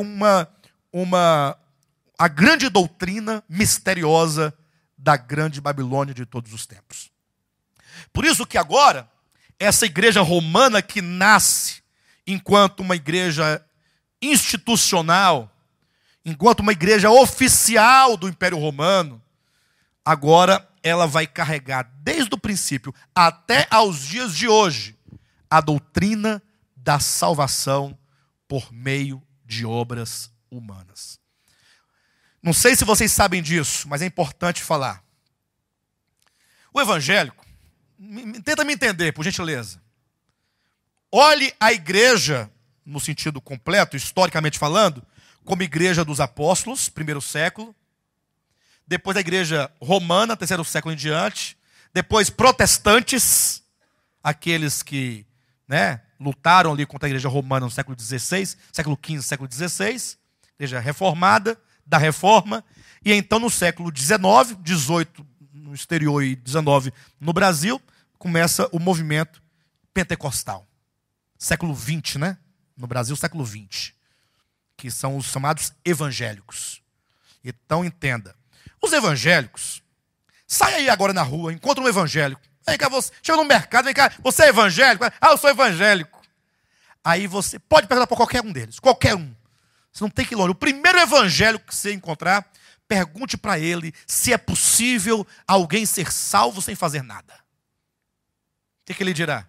a grande doutrina misteriosa da grande Babilônia de todos os tempos. Por isso que agora, essa igreja romana que nasce enquanto uma igreja institucional, enquanto uma igreja oficial do Império Romano, agora ela vai carregar desde o princípio até aos dias de hoje a doutrina da salvação por meio de obras humanas. Não sei se vocês sabem disso, mas é importante falar. O evangélico, tenta me entender, por gentileza. Olhe a igreja, no sentido completo, historicamente falando, como igreja dos apóstolos, primeiro século, depois a igreja romana, terceiro século em diante, depois protestantes, aqueles que lutaram ali contra a igreja romana no século XVI, século XV, século XVI, igreja reformada, da reforma, e então no século XIX, XVIII no exterior e XIX no Brasil, começa o movimento pentecostal. Século XX, no Brasil, século XX, que são os chamados evangélicos. Então entenda, os evangélicos, sai aí agora na rua, encontra um evangélico, vem cá, você chega no mercado, vem cá, você é evangélico? Ah, eu sou evangélico. Aí você pode perguntar para qualquer um deles, qualquer um. Você não tem que ir longe. O primeiro evangélico que você encontrar, pergunte para ele se é possível alguém ser salvo sem fazer nada. O que ele dirá?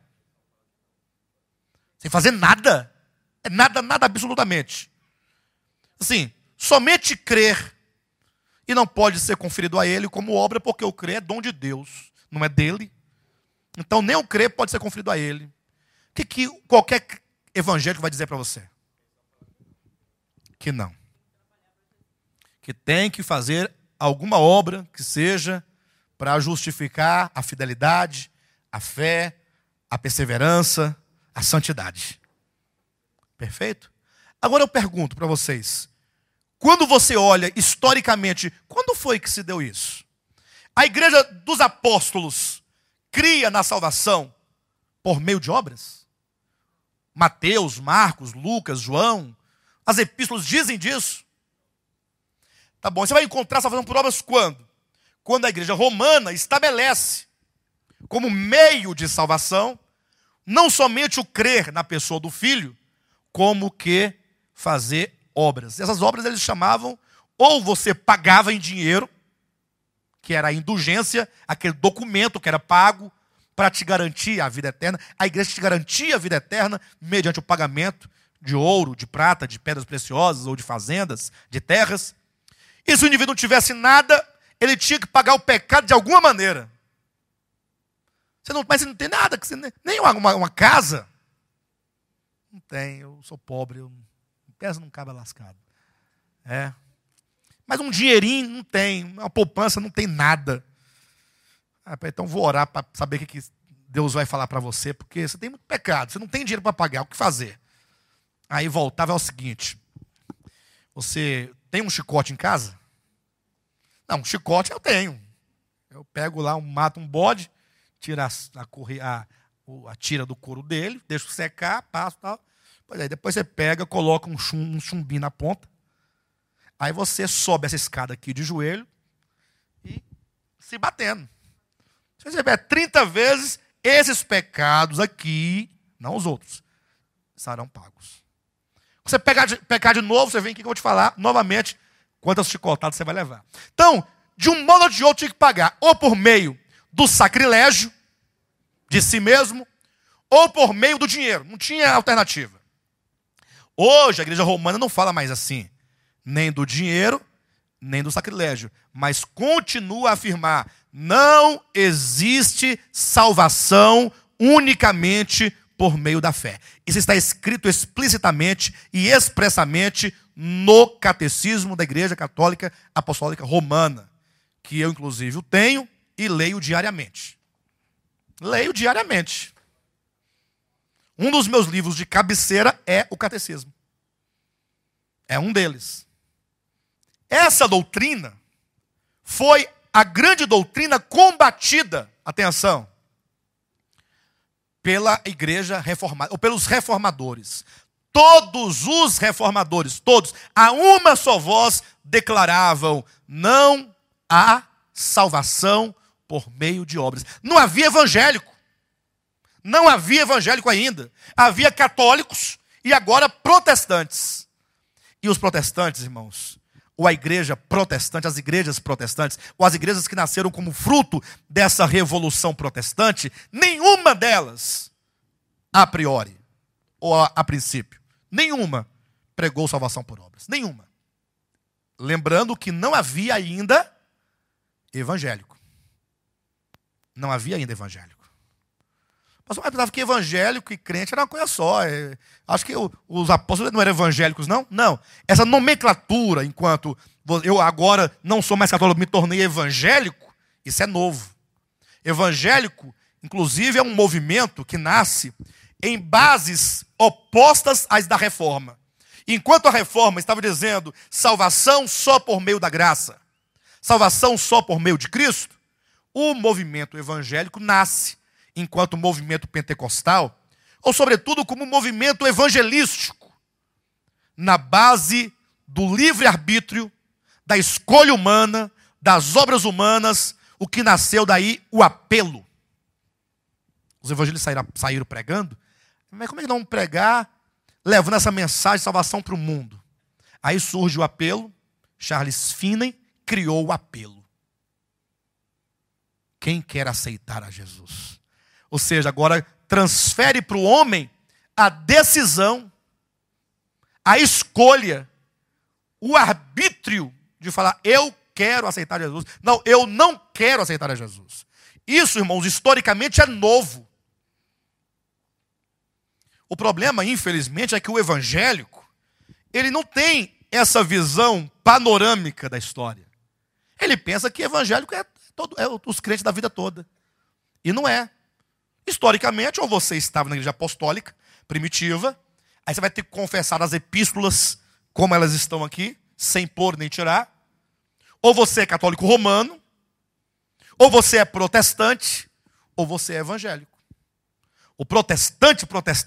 Sem fazer nada? Nada, nada absolutamente. Assim, somente crer e não pode ser conferido a ele como obra, porque o crer é dom de Deus, não é dele. Então nem o crer pode ser conferido a ele. O que qualquer evangélico vai dizer para você? Que não. Que tem que fazer alguma obra que seja para justificar a fidelidade, a fé, a perseverança, a santidade. Perfeito? Agora eu pergunto para vocês, quando você olha historicamente, quando foi que se deu isso? A igreja dos apóstolos cria na salvação por meio de obras? Mateus, Marcos, Lucas, João, as epístolas dizem disso? Tá bom, você vai encontrar salvação por obras quando? Quando a igreja romana estabelece como meio de salvação não somente o crer na pessoa do Filho, como que fazer obras. Essas obras eles chamavam, ou você pagava em dinheiro, que era a indulgência, aquele documento que era pago para te garantir a vida eterna. A igreja te garantia a vida eterna mediante o pagamento de ouro, de prata, de pedras preciosas, ou de fazendas, de terras. E se o indivíduo não tivesse nada, ele tinha que pagar o pecado de alguma maneira. Mas você não tem nada, nem uma casa. Não tem, eu sou pobre, peça não cabe lascado. Mas um dinheirinho não tem, uma poupança não tem nada. Então vou orar para saber o que Deus vai falar para você, porque você tem muito pecado, você não tem dinheiro para pagar, o que fazer? Aí voltava ao seguinte, você tem um chicote em casa? Não, um chicote eu tenho. Eu pego lá, mato um bode, tiro a tira do couro dele, deixo secar, passo e tal. Aí depois você pega, coloca um chumbinho na ponta. Aí você sobe essa escada aqui de joelho e se batendo. Se você tiver 30 vezes, esses pecados aqui não os outros, serão pagos. Você pecar de novo, você vem aqui que eu vou te falar novamente quantas chicotadas você vai levar. Então, de um modo ou de outro, tinha que pagar, ou por meio do sacrilégio de si mesmo, ou por meio do dinheiro. Não tinha alternativa. Hoje, a igreja romana não fala mais assim, nem do dinheiro, nem do sacrilégio, mas continua a afirmar, não existe salvação unicamente por meio da fé. Isso está escrito explicitamente e expressamente no Catecismo da Igreja Católica Apostólica Romana, que eu, inclusive, o tenho e leio diariamente. Leio diariamente. Um dos meus livros de cabeceira é o Catecismo. É um deles. Essa doutrina foi a grande doutrina combatida, atenção, pela igreja reformada, ou pelos reformadores. Todos os reformadores, todos, a uma só voz, declaravam, não há salvação por meio de obras. Não havia evangélico. Não havia evangélico ainda. Havia católicos e agora protestantes. E os protestantes, irmãos, ou a igreja protestante, as igrejas protestantes, ou as igrejas que nasceram como fruto dessa revolução protestante, nenhuma delas, a priori, ou a princípio, nenhuma pregou salvação por obras. Nenhuma. Lembrando que não havia ainda evangélico. Não havia ainda evangélico. Mas eu pensava que evangélico e crente era uma coisa só. Acho que os apóstolos não eram evangélicos, não? Não. Essa nomenclatura, enquanto eu agora não sou mais católico, me tornei evangélico, isso é novo. Evangélico, inclusive, é um movimento que nasce em bases opostas às da reforma. Enquanto a reforma estava dizendo salvação só por meio da graça, salvação só por meio de Cristo, o movimento evangélico nasce enquanto movimento pentecostal, ou sobretudo como movimento evangelístico, na base do livre-arbítrio, da escolha humana, das obras humanas, o que nasceu daí, o apelo. Os evangelhos saíram pregando, mas como é que não pregar, levando essa mensagem de salvação para o mundo? Aí surge o apelo, Charles Finney criou o apelo. Quem quer aceitar a Jesus? Ou seja, agora transfere para o homem a decisão, a escolha, o arbítrio de falar, eu quero aceitar Jesus. Não, eu não quero aceitar a Jesus. Isso, irmãos, historicamente é novo. O problema, infelizmente, é que o evangélico, ele não tem essa visão panorâmica da história. Ele pensa que evangélico é os crentes da vida toda. E não é. Historicamente, ou você estava na igreja apostólica, primitiva, aí você vai ter que confessar as epístolas, como elas estão aqui, sem pôr nem tirar. Ou você é católico romano, ou você é protestante, ou você é evangélico. O protestante,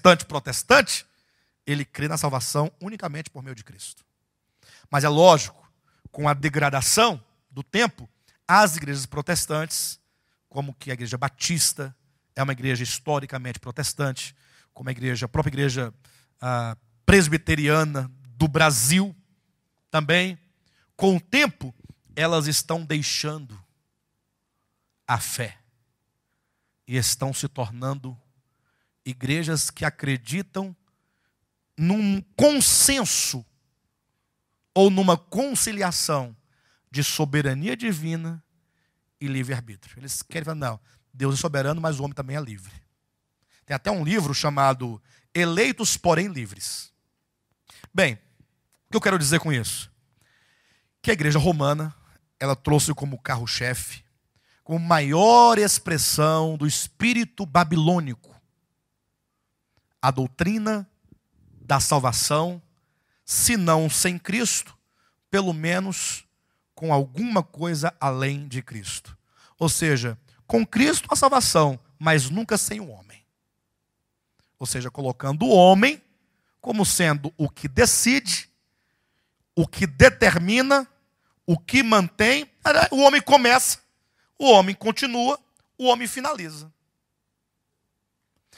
ele crê na salvação unicamente por meio de Cristo. Mas é lógico, com a degradação do tempo, as igrejas protestantes, como que a igreja batista, é uma igreja historicamente protestante, como a própria igreja presbiteriana do Brasil também. Com o tempo, elas estão deixando a fé e estão se tornando igrejas que acreditam num consenso ou numa conciliação de soberania divina e livre-arbítrio. Eles querem falar, não, Deus é soberano, mas o homem também é livre. Tem até um livro chamado Eleitos, porém livres. Bem, o que eu quero dizer com isso? Que a igreja romana, ela trouxe como carro-chefe, como maior expressão do espírito babilônico, a doutrina da salvação, se não sem Cristo, pelo menos com alguma coisa além de Cristo. Ou seja, com Cristo a salvação, mas nunca sem o homem. Ou seja, colocando o homem como sendo o que decide, o que determina, o que mantém. O homem começa, o homem continua, o homem finaliza.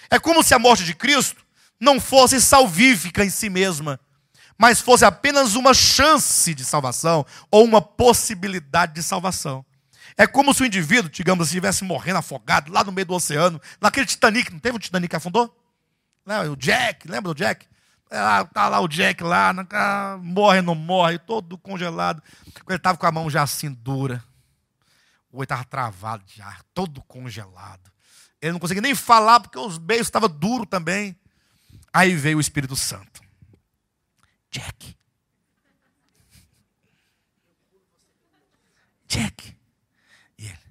É como se a morte de Cristo não fosse salvífica em si mesma, mas fosse apenas uma chance de salvação ou uma possibilidade de salvação. É como se o indivíduo, digamos, estivesse morrendo afogado lá no meio do oceano, naquele Titanic. Não teve um Titanic que afundou? O Jack, lembra do Jack? Tá lá o Jack lá, morre, não morre, todo congelado. Ele estava com a mão já assim dura. O olho estava travado já, todo congelado. Ele não conseguia nem falar porque os beiços estavam duros também. Aí veio o Espírito Santo. Jack. E ele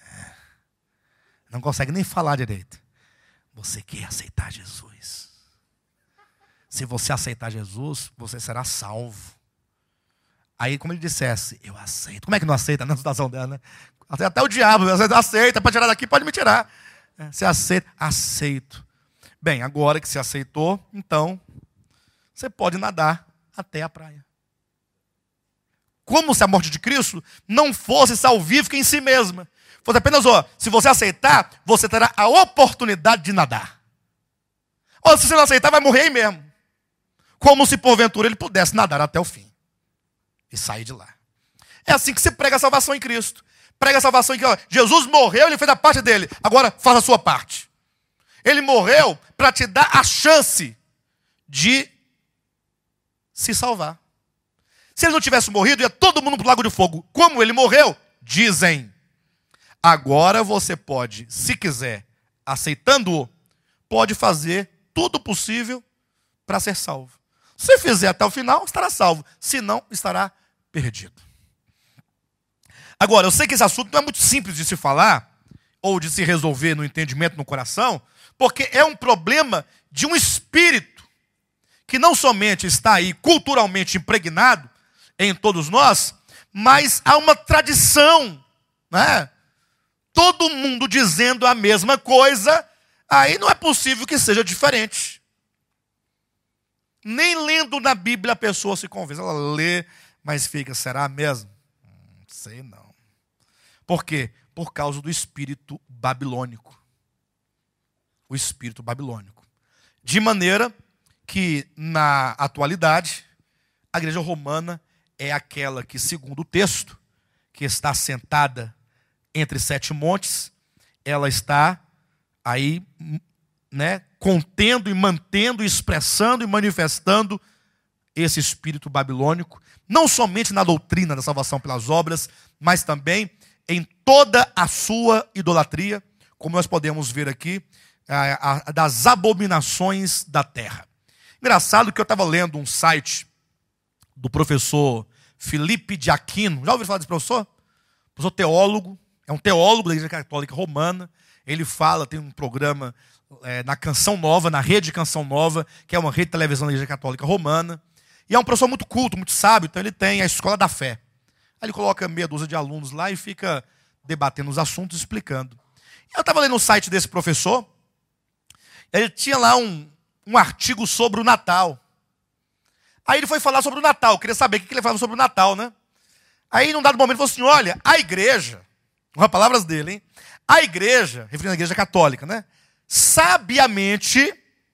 não consegue nem falar direito. Você quer aceitar Jesus? Se você aceitar Jesus, você será salvo. Aí, como ele dissesse, eu aceito. Como é que não aceita na situação dela, né? Até o diabo, aceita, para tirar daqui, pode me tirar. Você aceita? Aceito. Bem, agora que você aceitou, então, você pode nadar até a praia. Como se a morte de Cristo não fosse salvífica em si mesma. Fosse apenas, se você aceitar, você terá a oportunidade de nadar. Ou se você não aceitar, vai morrer aí mesmo. Como se porventura ele pudesse nadar até o fim. E sair de lá. É assim que se prega a salvação em Cristo. Prega a salvação em Cristo. Jesus morreu, ele fez a parte dele. Agora, faça a sua parte. Ele morreu para te dar a chance de se salvar. Se ele não tivesse morrido, ia todo mundo para o lago de fogo. Como ele morreu, dizem. Agora você pode, se quiser, aceitando-o, pode fazer tudo possível para ser salvo. Se fizer até o final, estará salvo. Se não, estará perdido. Agora, eu sei que esse assunto não é muito simples de se falar, ou de se resolver no entendimento, no coração, porque é um problema de um espírito que não somente está aí culturalmente impregnado em todos nós, mas há uma tradição, né? Todo mundo dizendo a mesma coisa, aí não é possível que seja diferente. Nem lendo na Bíblia a pessoa se convence. Ela lê, mas fica, será mesmo? Não sei não. Por quê? Por causa do espírito babilônico. O espírito babilônico. De maneira que, na atualidade, a igreja romana é aquela que, segundo o texto, que está sentada entre 7 montes, ela está aí, né, contendo e mantendo, expressando e manifestando esse espírito babilônico, não somente na doutrina da salvação pelas obras, mas também em toda a sua idolatria, como nós podemos ver aqui, das abominações da terra. Engraçado que eu estava lendo um site do professor Felipe de Aquino. Já ouviu falar desse professor? Professor teólogo, é um teólogo da Igreja Católica Romana. Ele fala, tem um programa na Canção Nova, na Rede Canção Nova, que é uma rede de televisão da Igreja Católica Romana. E é um professor muito culto, muito sábio, então ele tem a Escola da Fé. Aí ele coloca meia dúzia de alunos lá e fica debatendo os assuntos, explicando. Eu estava lendo no site desse professor, ele tinha lá um artigo sobre o Natal. Aí ele foi falar sobre o Natal, eu queria saber o que ele falava sobre o Natal, né? Aí, num dado momento, ele falou assim, olha, a igreja, com as palavras dele, hein? A igreja, referindo à igreja católica, né? Sabiamente,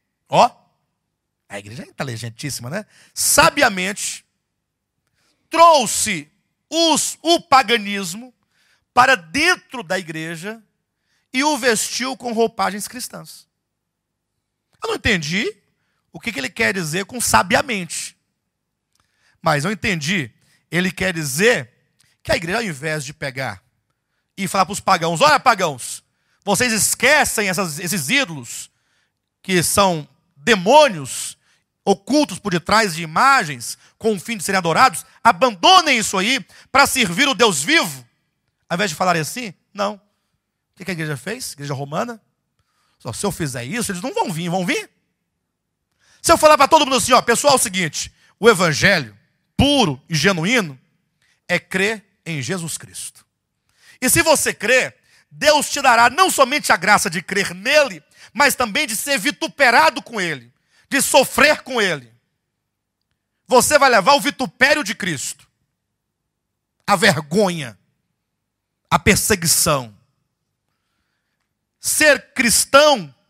a igreja é inteligentíssima, né? Sabiamente, trouxe o paganismo para dentro da igreja e o vestiu com roupagens cristãs. Eu não entendi o que ele quer dizer com sabiamente. Mas eu entendi, ele quer dizer que a igreja, ao invés de pegar e falar para os pagãos, olha pagãos, vocês esquecem esses ídolos, que são demônios, ocultos por detrás de imagens, com o fim de serem adorados, abandonem isso aí para servir o Deus vivo. Ao invés de falarem assim, não. O que a igreja fez? A igreja romana? Se eu fizer isso, eles não vão vir, vão vir? Se eu falar para todo mundo assim, pessoal, é o seguinte, o evangelho puro e genuíno é crer em Jesus Cristo. E se você crer, Deus te dará não somente a graça de crer nele, mas também de ser vituperado com ele, de sofrer com ele. Você vai levar o vitupério de Cristo, a vergonha, a perseguição. Ser cristão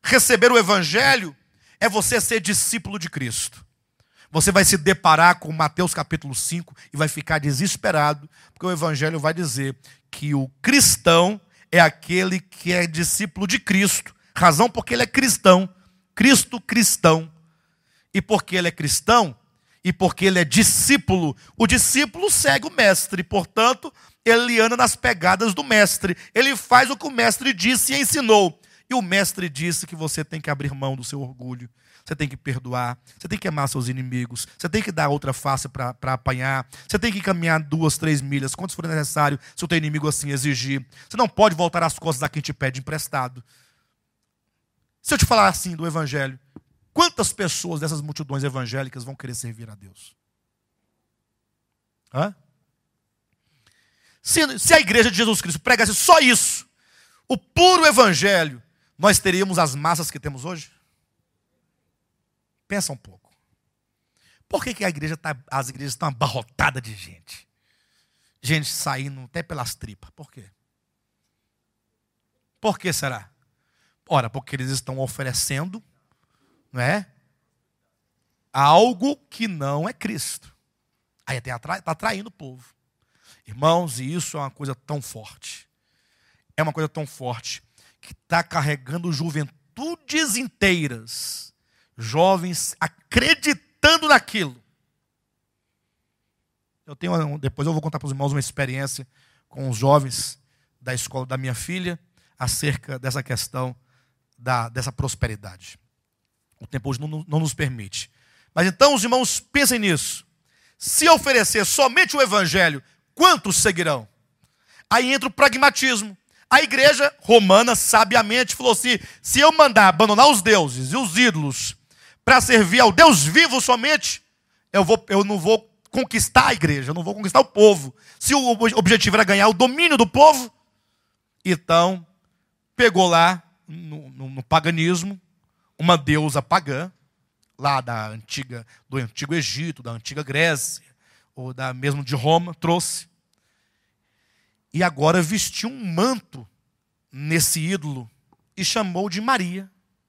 receber o evangelho é você ser discípulo de Cristo. Você vai se deparar com Mateus capítulo 5 e vai ficar desesperado, porque o evangelho vai dizer que o cristão é aquele que é discípulo de Cristo. Razão porque ele é cristão. Cristo cristão. E porque ele é cristão, e porque ele é discípulo, o discípulo segue o mestre. Portanto, ele anda nas pegadas do mestre. Ele faz o que o mestre disse e ensinou. E o mestre disse que você tem que abrir mão do seu orgulho. Você tem que perdoar. Você tem que amar seus inimigos. Você tem que dar outra face para apanhar. Você tem que caminhar 2, 3 milhas, quantos for necessário, se o teu inimigo assim exigir. Você não pode voltar as costas a quem te pede emprestado. Se eu te falar assim do evangelho, quantas pessoas dessas multidões evangélicas vão querer servir a Deus? Hã? Se a igreja de Jesus Cristo pregasse só isso, o puro evangelho, nós teríamos as massas que temos hoje? Pensa um pouco. Por que as igrejas estão abarrotadas de gente? Gente saindo até pelas tripas. Por quê? Por que será? Ora, porque eles estão oferecendo, não é? Algo que não é Cristo. Aí até está atraindo o povo. Irmãos, e isso é uma coisa tão forte. É uma coisa tão forte que está carregando juventudes inteiras. Jovens acreditando naquilo. Depois eu vou contar para os irmãos uma experiência com os jovens da escola da minha filha acerca dessa questão dessa prosperidade. O tempo hoje não nos permite. Mas então os irmãos pensem nisso. Se oferecer somente o evangelho, quantos seguirão? Aí entra o pragmatismo. A igreja romana sabiamente falou assim: se eu mandar abandonar os deuses e os ídolos para servir ao Deus vivo somente, eu não vou conquistar a igreja, eu não vou conquistar o povo. Se o objetivo era ganhar o domínio do povo, então pegou lá no paganismo uma deusa pagã, lá do antigo Egito, da antiga Grécia, ou mesmo de Roma, trouxe. E agora vestiu um manto nesse ídolo e chamou de Maria.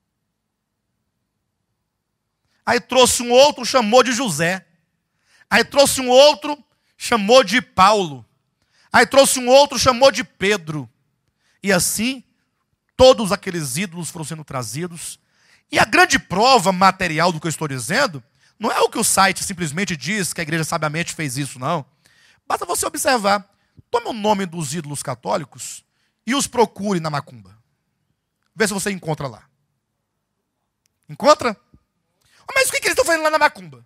Aí trouxe um outro, chamou de José. Aí trouxe um outro, chamou de Paulo. Aí trouxe um outro, chamou de Pedro. E assim, todos aqueles ídolos foram sendo trazidos. E a grande prova material do que eu estou dizendo, não é o que o site simplesmente diz, que a igreja sabiamente fez isso, não. Basta você observar. Tome o nome dos ídolos católicos e os procure na macumba. Vê se você encontra lá. Encontra? Mas o que eles estão fazendo lá na macumba?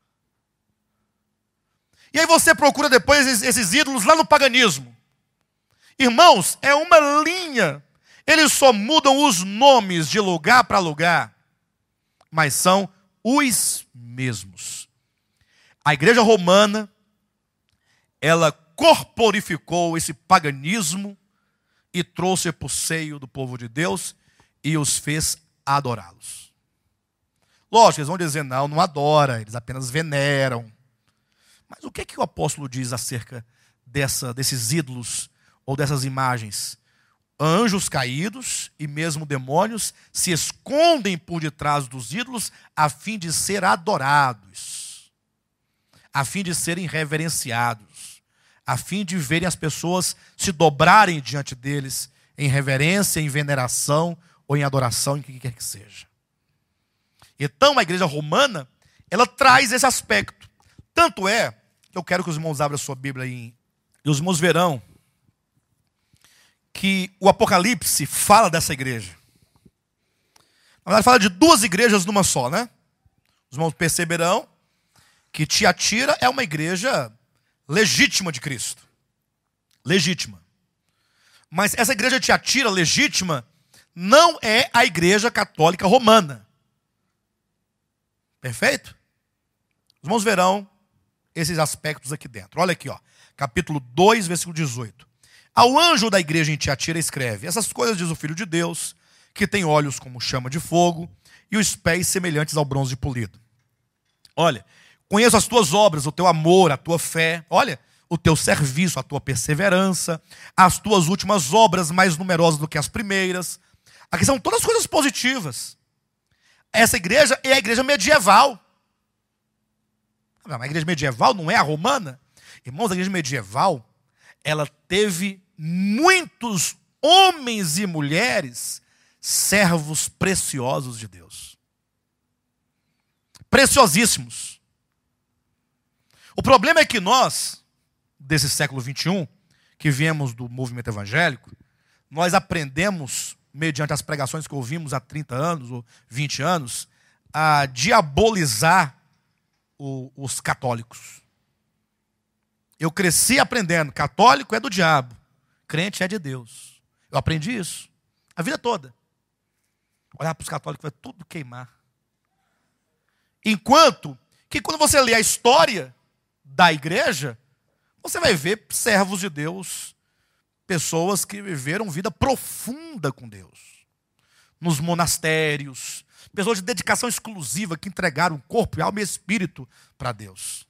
E aí você procura depois esses ídolos lá no paganismo. Irmãos, é uma linha. Eles só mudam os nomes de lugar para lugar, mas são os mesmos. A igreja romana, ela corporificou esse paganismo e trouxe para o seio do povo de Deus e os fez adorá-los. Lógico, eles vão dizer, não adora, eles apenas veneram. Mas o que o apóstolo diz acerca desses ídolos ou dessas imagens? Anjos caídos e mesmo demônios se escondem por detrás dos ídolos a fim de ser adorados, a fim de serem reverenciados, a fim de verem as pessoas se dobrarem diante deles em reverência, em veneração ou em adoração, em que quer que seja. Então a igreja romana, ela traz esse aspecto. Tanto é que eu quero que os irmãos abram a sua Bíblia aí, e os irmãos verão que o Apocalipse fala dessa igreja. Na verdade, fala de duas igrejas numa só, né? Os irmãos perceberão que Tiatira é uma igreja legítima de Cristo. Legítima. Mas essa igreja de Tiatira, legítima, não é a igreja católica romana. Perfeito? Os irmãos verão esses aspectos aqui dentro. Olha aqui, ó, capítulo 2, versículo 18. Ao anjo da igreja em Tiatira escreve: essas coisas diz o Filho de Deus, que tem olhos como chama de fogo e os pés semelhantes ao bronze polido. Olha, conheço as tuas obras, o teu amor, a tua fé, olha, o teu serviço, a tua perseverança, as tuas últimas obras mais numerosas do que as primeiras, Aqui são todas coisas positivas. Essa igreja é a igreja medieval. A igreja medieval não é a romana? Irmãos, a igreja medieval, ela teve muitos homens e mulheres servos preciosos de Deus. Preciosíssimos. O problema é que nós, desse século XXI, que viemos do movimento evangélico, nós aprendemos, mediante as pregações que ouvimos há 30 anos ou 20 anos, a diabolizar os católicos. Eu cresci aprendendo, católico é do diabo, crente é de Deus. Eu aprendi isso a vida toda. Olhar para os católicos vai tudo queimar. Enquanto que quando você lê a história da igreja, você vai ver servos de Deus, pessoas que viveram vida profunda com Deus. Nos monastérios, pessoas de dedicação exclusiva que entregaram corpo, alma e espírito para Deus.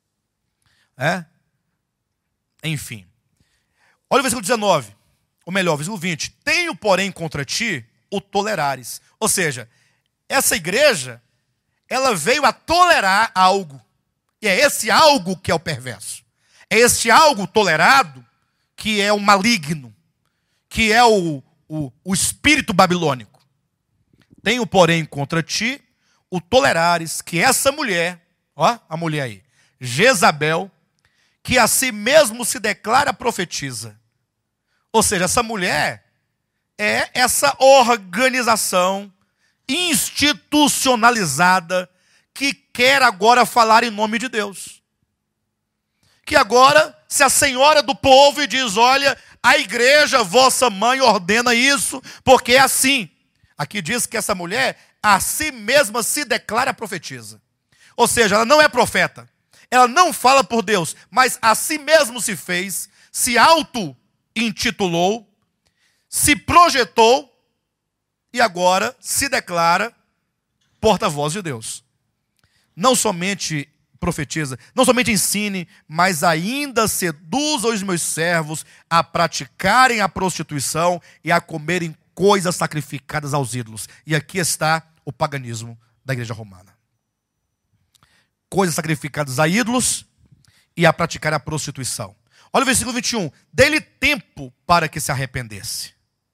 Enfim. Olha o versículo 19. Ou melhor, versículo 20. Tenho, porém, contra ti o tolerares. Ou seja, essa igreja, ela veio a tolerar algo. E é esse algo que é o perverso. É esse algo tolerado que é o maligno, que é o espírito babilônico. Tenho, porém, contra ti o tolerares que essa mulher, ó, a mulher aí, Jezabel, que a si mesmo se declara profetiza. Ou seja, essa mulher é essa organização institucionalizada que quer agora falar em nome de Deus. Que agora se a senhora do povo e diz, olha, a igreja, vossa mãe, ordena isso, porque é assim. Aqui diz que essa mulher a si mesma se declara profetiza. Ou seja, ela não é profeta. Ela não fala por Deus, mas a si mesmo se fez, se auto-intitulou, se projetou e agora se declara porta-voz de Deus. Não somente profetiza, não somente ensine, mas ainda seduza os meus servos a praticarem a prostituição e a comerem coisas sacrificadas aos ídolos. E aqui está o paganismo da igreja romana. Coisas sacrificadas a ídolos e a praticar a prostituição. Olha o versículo 21. Dê-lhe tempo para que se arrependesse.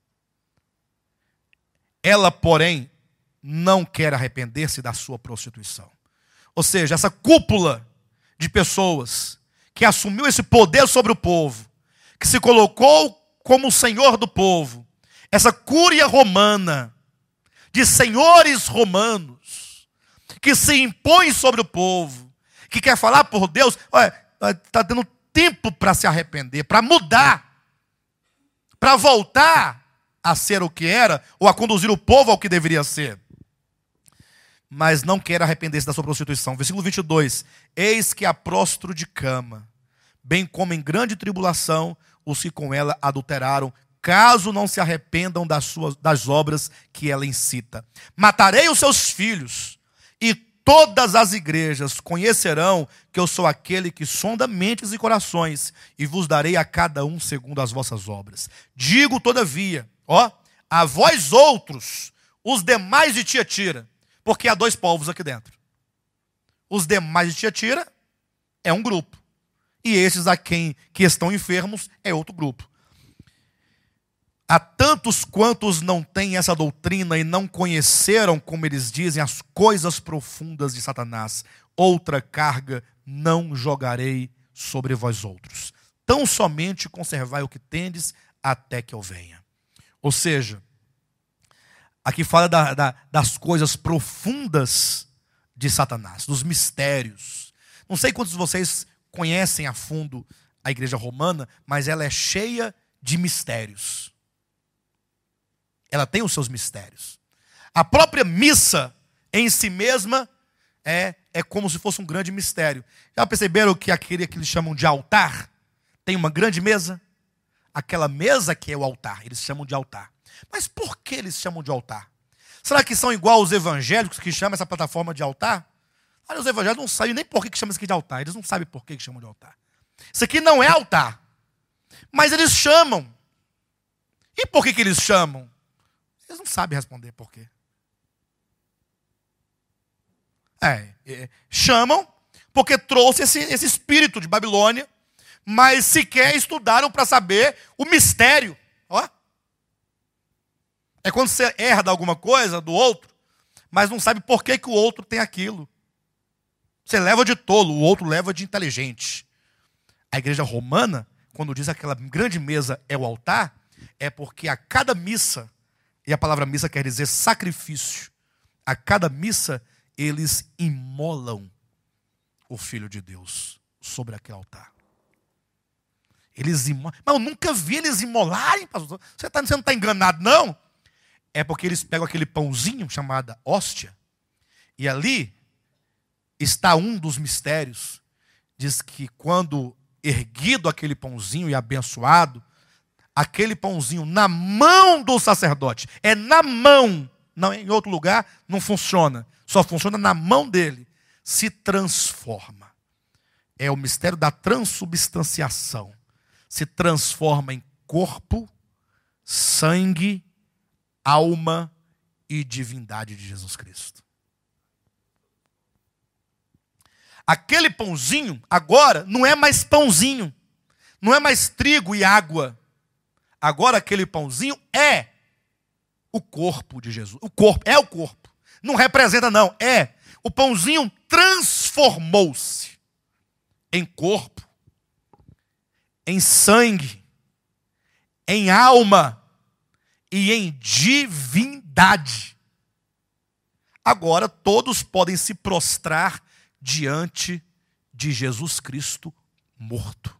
Ela, porém, não quer arrepender-se da sua prostituição. Ou seja, essa cúpula de pessoas que assumiu esse poder sobre o povo, que se colocou como o senhor do povo, essa cúria romana, de senhores romanos, que se impõe sobre o povo, que quer falar por Deus, está tendo tempo para se arrepender, para mudar, para voltar a ser o que era, ou a conduzir o povo ao que deveria ser. Mas não quer arrepender-se da sua prostituição. Versículo 22. Eis que a prostro de cama, bem como em grande tribulação, os que com ela adulteraram, caso não se arrependam das obras que ela incita. Matarei os seus filhos, e todas as igrejas conhecerão que eu sou aquele que sonda mentes e corações, e vos darei a cada um segundo as vossas obras. Digo, todavia, a vós outros, os demais de Tiatira, porque há dois povos aqui dentro. Os demais de Tiatira é um grupo, e esses a quem que estão enfermos é outro grupo. Há tantos quantos não têm essa doutrina e não conheceram, como eles dizem, as coisas profundas de Satanás. Outra carga não jogarei sobre vós outros. Tão somente conservai o que tendes até que eu venha. Ou seja, aqui fala das coisas profundas de Satanás, dos mistérios. Não sei quantos de vocês conhecem a fundo a igreja romana, mas ela é cheia de mistérios. Ela tem os seus mistérios. A própria missa em si mesma é como se fosse um grande mistério. Já perceberam que aquele que eles chamam de altar tem uma grande mesa? Aquela mesa que é o altar, eles chamam de altar. Mas por que eles chamam de altar? Será que são igual os evangélicos que chamam essa plataforma de altar? Olha, os evangélicos não sabem nem por que chamam isso aqui de altar. Eles não sabem por que chamam de altar. Isso aqui não é altar. Mas eles chamam. E por que eles chamam? Eles não sabem responder por quê. Chamam porque trouxe esse espírito de Babilônia, mas sequer estudaram para saber o mistério. Ó. É quando você herda alguma coisa do outro, mas não sabe por que o outro tem aquilo. Você leva de tolo, o outro leva de inteligente. A igreja romana, quando diz aquela grande mesa é o altar, é porque a cada missa, e a palavra missa quer dizer sacrifício, a cada missa eles imolam o Filho de Deus sobre aquele altar. Eles imolam. Mas eu nunca vi eles imolarem, pastor. Você não está enganado, não? É porque eles pegam aquele pãozinho chamado hóstia, e ali está um dos mistérios. Diz que quando erguido aquele pãozinho e abençoado, aquele pãozinho na mão do sacerdote, é na mão, não em outro lugar, não funciona, só funciona na mão dele, se transforma. É o mistério da transubstanciação. Se transforma em corpo, sangue, alma e divindade de Jesus Cristo. Aquele pãozinho agora não é mais pãozinho, não é mais trigo e água. Agora aquele pãozinho é o corpo de Jesus. O corpo, é o corpo. Não representa não, é. O pãozinho transformou-se em corpo, em sangue, em alma e em divindade. Agora todos podem se prostrar diante de Jesus Cristo morto.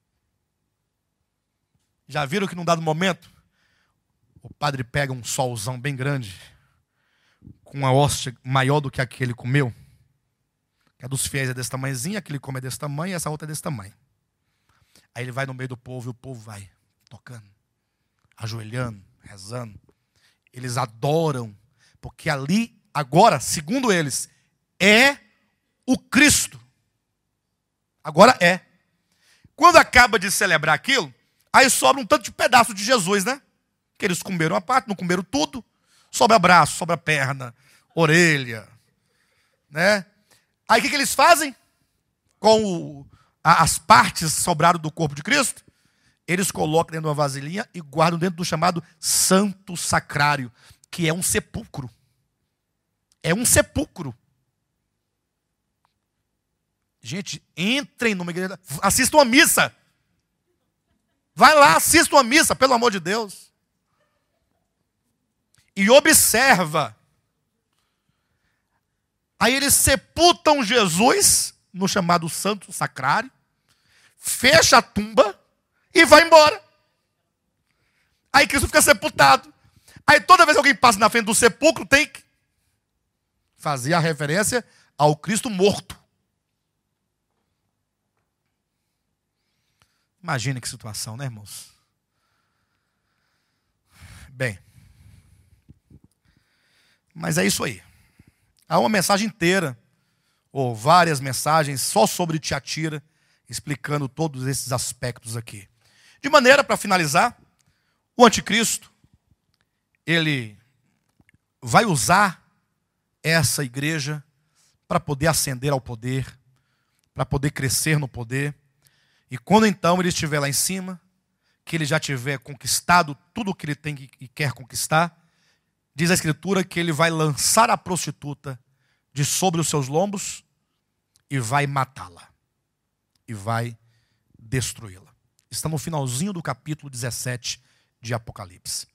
Já viram que num dado momento o padre pega um solzão bem grande, com uma hóstia maior do que a que ele comeu, que a dos fiéis é desse tamanhozinho, aquele come é desse tamanho, e essa outra é desse tamanho. Aí ele vai no meio do povo e o povo vai tocando, ajoelhando, rezando. Eles adoram, porque ali, agora, segundo eles, é o Cristo. Agora é. Quando acaba de celebrar aquilo, aí sobra um tanto de pedaço de Jesus, né? Que eles comeram a parte, não comeram tudo. Sobra braço, sobra perna, orelha, né? Aí o que eles fazem com as partes sobraram do corpo de Cristo? Eles colocam dentro de uma vasilhinha e guardam dentro do chamado Santo Sacrário, que é um sepulcro. É um sepulcro. Gente, entrem numa igreja, assistam a missa. Vai lá, assistam a missa, pelo amor de Deus. E observa. Aí eles sepultam Jesus no chamado Santo Sacrário, fecha a tumba e vai embora. Aí Cristo fica sepultado. Aí toda vez que alguém passa na frente do sepulcro, tem que fazer a referência ao Cristo morto. Imagina que situação, né, irmãos? Bem, mas é isso aí. Há uma mensagem inteira, ou várias mensagens, só sobre Tiatira, explicando todos esses aspectos aqui. De maneira, para finalizar, o anticristo, ele vai usar essa igreja para poder ascender ao poder, para poder crescer no poder. E quando então ele estiver lá em cima, que ele já tiver conquistado tudo o que ele tem e quer conquistar, diz a Escritura que ele vai lançar a prostituta de sobre os seus lombos e vai matá-la. E vai destruí-la. Está no finalzinho do capítulo 17 de Apocalipse.